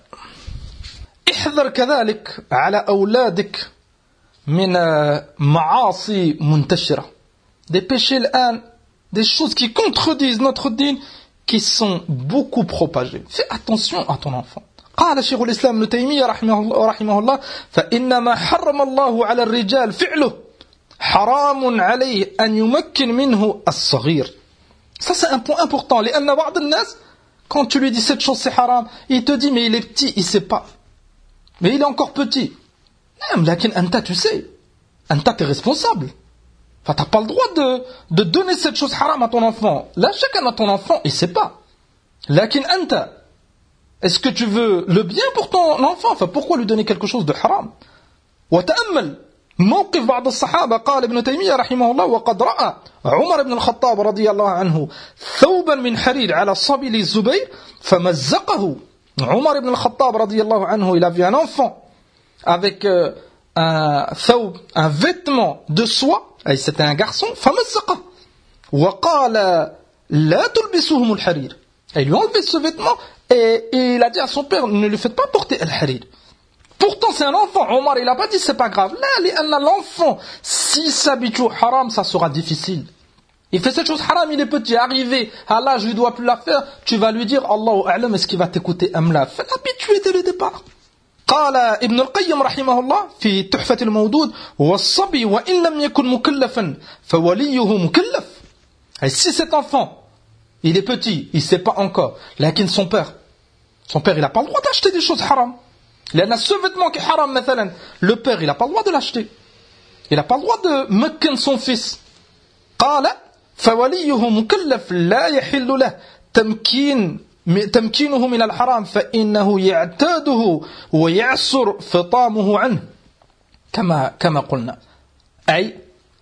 احذر كذلك على أولادك من معاصي منتشرة. Des péchés الآن, des choses qui contredisent notre dîn, qui sont beaucoup propagées. Fais attention à ton enfant. قال شيخ الإسلام ابن تيمية رحمه الله فإنما حرم الله على الرجال فعله حرام عليه أن يمكن منه الصغير. Ça c'est un point important. لأن بعض الناس, quand tu lui dis cette chose c'est haram, il te dit mais il est petit, il sait pas. Mais il est encore petit. Non, لكن أنت tu sais, أنت t'es responsable. Enfin, t'as pas le droit de donner cette chose haram à ton enfant. Là, chacun a ton enfant, il sait pas. لكن أنت, est-ce que tu veux le bien pour ton enfant? Enfin, pourquoi lui donner quelque chose de haram? وتأمل موقف بعض الصحابة. قال ابن تيمية رحمه الله وقد رأى عمر بن الخطاب رضي الله عنه ثوبا من حرير على صبي الزبير فمزقه. Umar ibn al-Khattab radiyallahu anhu, il a vu un enfant avec un thawb, un vêtement de soie, et c'était un garçon, famazzaqa. وقال لا تلبسوهم الحرير. Et il lui a enlevé ce vêtement et il a dit à son père, ne lui faites pas porter al-harir. Pourtant c'est un enfant. Omar il a pas dit c'est pas grave. Là, l'enfant, s'il s'habitue au haram, ça sera difficile. Il fait cette chose haram, il est petit, arrivé à l'âge où il doit plus la faire, tu vas lui dire Allahu a'lam, est-ce qu'il va t'écouter amla? Fais l'habituer dès le départ. قال ابن القيم رحمه الله في تحفة المودود والصبي وإن لم يكن مكلفا فوليه مكلف. Et si cet enfant, il est petit, il ne sait pas encore, lakin son père, il n'a pas le droit d'acheter des choses haram. Il a ce vêtement qui est haram, مثلا. Le père, il n'a pas le droit de l'acheter. Il n'a pas le droit de mekken son fils. قال فوليه مكلف لا يحل له تمكينه من الحرام فإنه يعتاده ويعسر فطامه عنه كما قلنا. أي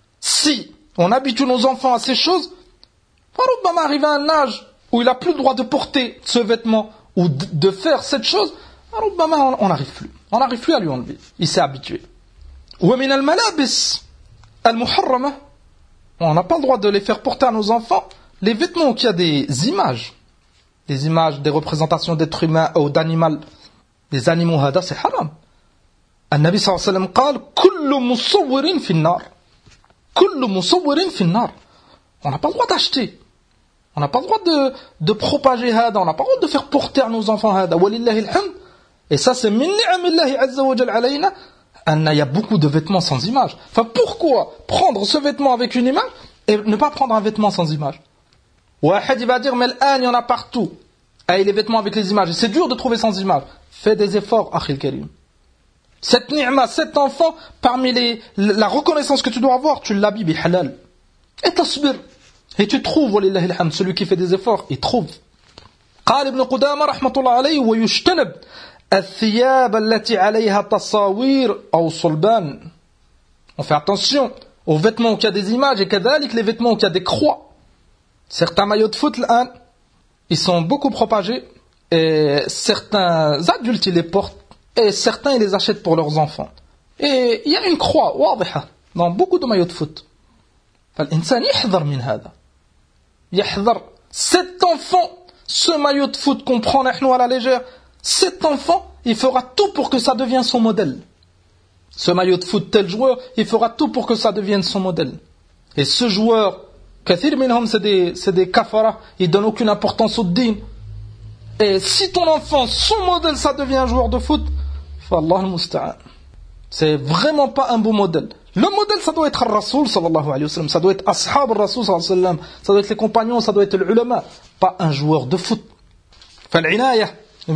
si on habitue nos enfants à ces choses, فربما arriver à un âge où il n'a plus le droit de porter ce vêtement ou de faire cette chose, فربما on n'arrive plus à lui enlever. Il s'est habitué. ومن الملابس المحرمة, on n'a pas le droit de les faire porter à nos enfants, les vêtements qui a des images, des représentations d'êtres humains ou d'animaux, des animaux, هذا c'est haram. النبي صلى الله عليه وسلم قال كل مصور في النار. كل مصور في النار. On n'a pas le droit d'acheter. On n'a pas le droit de propager هذا. On n'a pas le droit de faire porter à nos enfants هذا. ولله الحمد. Et ça c'est من نعم الله عز وجل علينا. Il y a beaucoup de vêtements sans image. Enfin, pourquoi prendre ce vêtement avec une image et ne pas prendre un vêtement sans image? Wahid, il va dire, mais il y en a partout. Et les vêtements avec les images. C'est dur de trouver sans image. Fais des efforts, Akhil Karim. Cette ni'ma, cet enfant, parmi la reconnaissance que tu dois avoir, tu l'habilles bi halal. Et tasbir. Et tu trouves, walillahi alhamd, celui qui fait des efforts, il trouve. قال ابن قدامة رحمة الله عليه ويجتنب الثياب التي عليها تصاوير أو صلبان. On fait attention aux vêtements où il y a des images et كذلك les vêtements où il y a des croix. Certains maillots de foot, là, ils sont beaucoup propagés et certains adultes ils les portent et certains ils les achètent pour leurs enfants. Et il y a une croix واضحة dans beaucoup de maillots de foot. فالإنسان يحذر من هذا. يحذر. Cet enfant, ce maillot de foot qu'on prend nous à la légère, cet enfant, il fera tout pour que ça devienne son modèle. Ce maillot de foot, tel joueur, il fera tout pour que ça devienne son modèle. Et ce joueur, kathir minhum, c'est des kafara, ils donnent aucune importance au din. Et si ton enfant, son modèle, ça devient un joueur de foot, fallah al-musta'an. C'est vraiment pas un beau modèle. Le modèle, ça doit être le Rasoul, sallallahu alayhi wa sallam, ça doit être ashab al-Rasoul, sallallahu alayhi wa sallam, ça doit être les compagnons, ça doit être l'ulama, pas un joueur de foot. فالعناية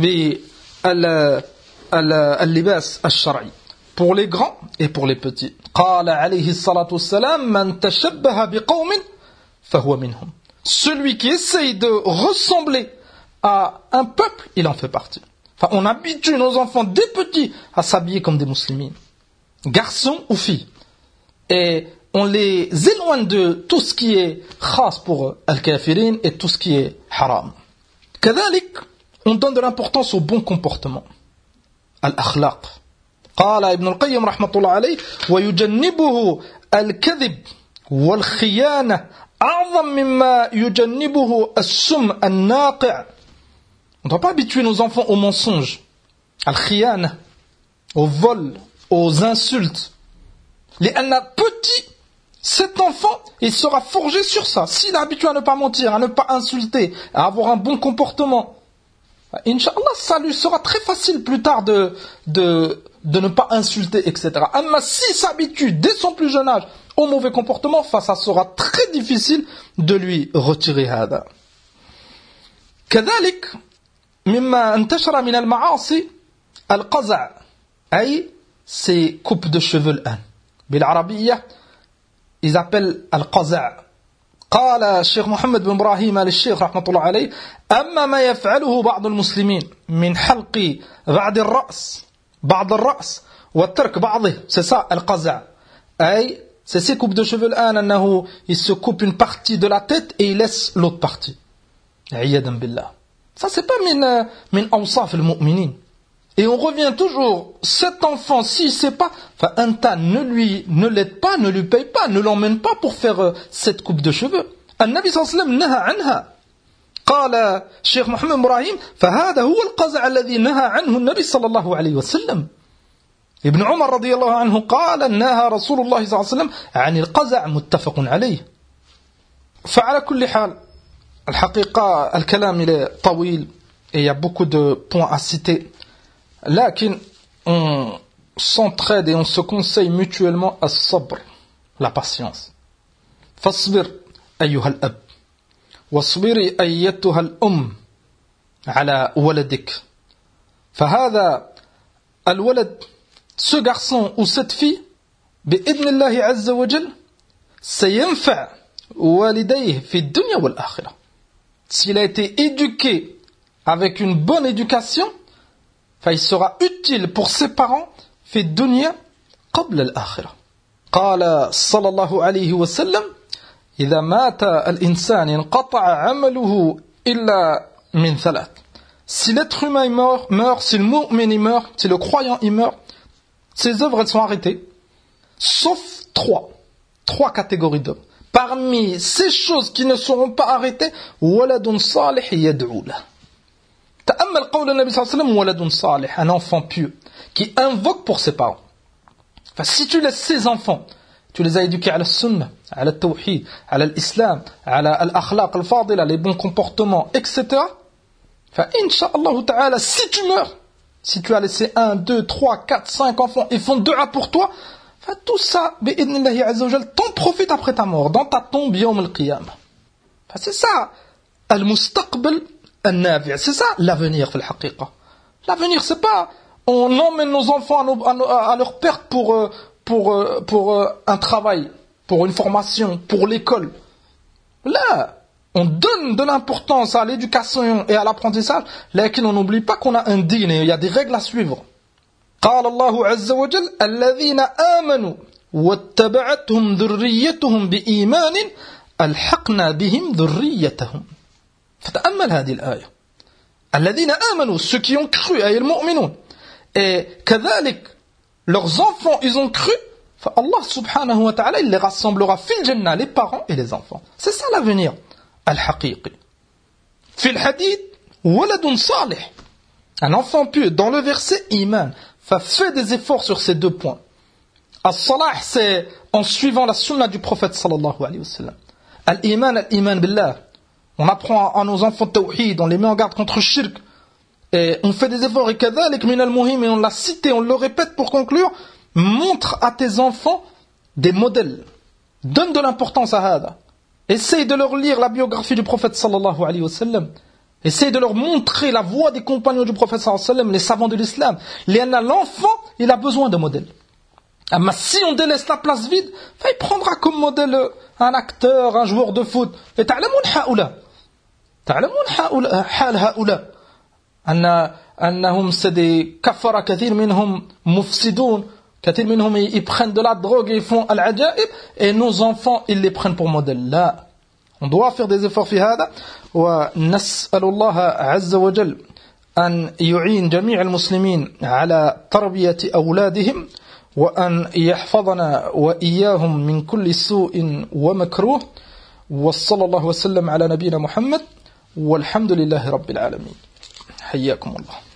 باللباس الشرعي pour les grands et pour les petits. قال عليه الصلاة والسلام من تشبه بقوم فهو منهم. Celui qui essaye de ressembler à un peuple, il en fait partie. Enfin, on habitue nos enfants dès petits à s'habiller comme des musulmans, garçons ou filles. Et on les éloigne de tout ce qui est khas pour al-kafirin et tout ce qui est haram. كذلك, on donne de l'importance au bon comportement. Al-akhlaq. قال ابن القيم رحمة الله عليه ويجنبه الكذب والخيانة أعظم مما يجنبه السم الناقع. On ne doit pas habituer nos enfants au mensonge, al-khiyana, au vol, aux insultes. لأن petit, cet enfant, il sera forgé sur ça. S'il est habitué à ne pas mentir, à ne pas insulter, à avoir un bon comportement, Inch'Allah, ça lui sera très facile plus tard de ne pas insulter, etc. Mais s'il s'habitue dès son plus jeune âge au mauvais comportement, ça sera très difficile de lui retirer هذا. كذلك مما انتشر من المعاصي القزع أي ces coupes de cheveux الآن بالعربية ils appellent القزع. قال الشيخ محمد بن إبراهيم آل الشيخ رحمة الله عليه أما ما يفعله بعض المسلمين من حلق بعض الرأس وترك بعضه, c'est ça القزع. أي c'est ces coupes de cheveux الآن أنه il se coupe une partie de la tête et il laisse l'autre partie. عياذا بالله. Ça c'est pas من أوصاف المؤمنين. Et on revient toujours, cet enfant, s'il ne sait pas, enfin, ne l'aide pas, ne lui paye pas, ne l'emmène pas pour faire cette coupe de cheveux. النبي صلى الله عليه وسلم نهى عنها. قال الشيخ محمد إبراهيم فهذا هو القزع الذي نهى عنه النبي صلى الله عليه وسلم. ابن عمر رضي الله عنه قال نهى رسول الله صلى الله عليه وسلم عن القزع متفق عليه. فعلى كل حال الحقيقة الكلام est طويل et il y a beaucoup de points à citer. لكن on s'entraide et on se conseille mutuellement الصبر, la patience. فاصبر أيها الأب واصبري أيتها الأم على ولدك. فهذا الولد, ce garçon ou cette fille, بإذن الله عز وجل سينفع والديه في الدنيا والآخرة. S'il a été éduqué avec une bonne éducation, il sera utile pour ses parents في الدنيا قبل الآخرة. قال صلى الله عليه وسلم إذا مات الإنسان انقطع عمله إلا من ثلاث. Si l'être humain meurt, si le mu'min meurt, si le croyant meurt, ses œuvres elles sont arrêtées, sauf trois catégories d'œuvres. Parmi ces choses qui ne seront pas arrêtées, waladun salih yad'u lahu. تأمل قول النبي صلى الله عليه وسلم ولد صالح, un enfant pieux qui invoque pour ses parents. Enfin, si tu laisses ces enfants, tu les as éduqués à la sunna, à la tawhid, à l'islam, à l'akhlaq al-fadila, les bons comportements, etc. Enfin, incha'Allah ta'ala, si tu meurs, si tu as laissé 1, 2, 3, 4, 5 enfants et font dua pour toi, enfin, tout ça, bi'idnillahi azza wa jal, t'en profites après ta mort, dans ta tombe, yawm al-qiyamah. Enfin, c'est ça, al-mustaqbal al-nafi', c'est ça l'avenir, fil haqiqa. L'avenir, c'est pas, on emmène nos enfants à leur perte pour un travail, pour une formation, pour l'école. Là, on donne de l'importance à l'éducation et à l'apprentissage, mais on n'oublie pas qu'on a un din et il y a des règles à suivre. قال الله عز وجل الذين آمنوا واتبعتهم ذريتهم بإيمان ألحقنا بهم ذريتهم. فتأمل هذه الآية. الذين آمنوا, ceux qui ont cru, أي المؤمنون. Et كذلك leurs enfants, ils ont cru, Allah subhanahu wa ta'ala, il les rassemblera fil jannah, les parents et les enfants. C'est ça l'avenir. Al-haqiqi. Fil hadith, waladun salih. Un enfant pieux. Dans le verset, iman. Fais des efforts sur ces deux points. As-salah, c'est en suivant la sunna du prophète sallallahu alayhi wa sallam. Al-iman billah. On apprend à nos enfants tawhid, on les met en garde contre shirk. Et on fait des efforts, et kadhalik min al-muhim, et on l'a cité, on le répète pour conclure, montre à tes enfants des modèles. Donne de l'importance à hada. Essaye de leur lire la biographie du prophète sallallahu alayhi wa sallam. Essaye de leur montrer la voie des compagnons du prophète sallallahu alayhi wa sallam, les savants de l'islam. L'enfant, il a besoin de modèles. Mais si on délaisse la place vide, il prendra comme modèle un acteur, un joueur de foot. Et ta'lamoun haoula. Ta'lamoun hal haoula. أنهم سدي كفر كثير منهم مفسدون كثير منهم ils prennent de la drogue et ils font العجائب et nos enfants ils les prennent pour modèle. لا, on doit faire des efforts في هذا ونسأل الله عز وجل أن يعين جميع المسلمين على تربية أولادهم وأن يحفظنا وإياهم من كل سوء ومكروه وصلى الله وسلم على نبينا محمد والحمد لله رب العالمين. حياكم الله.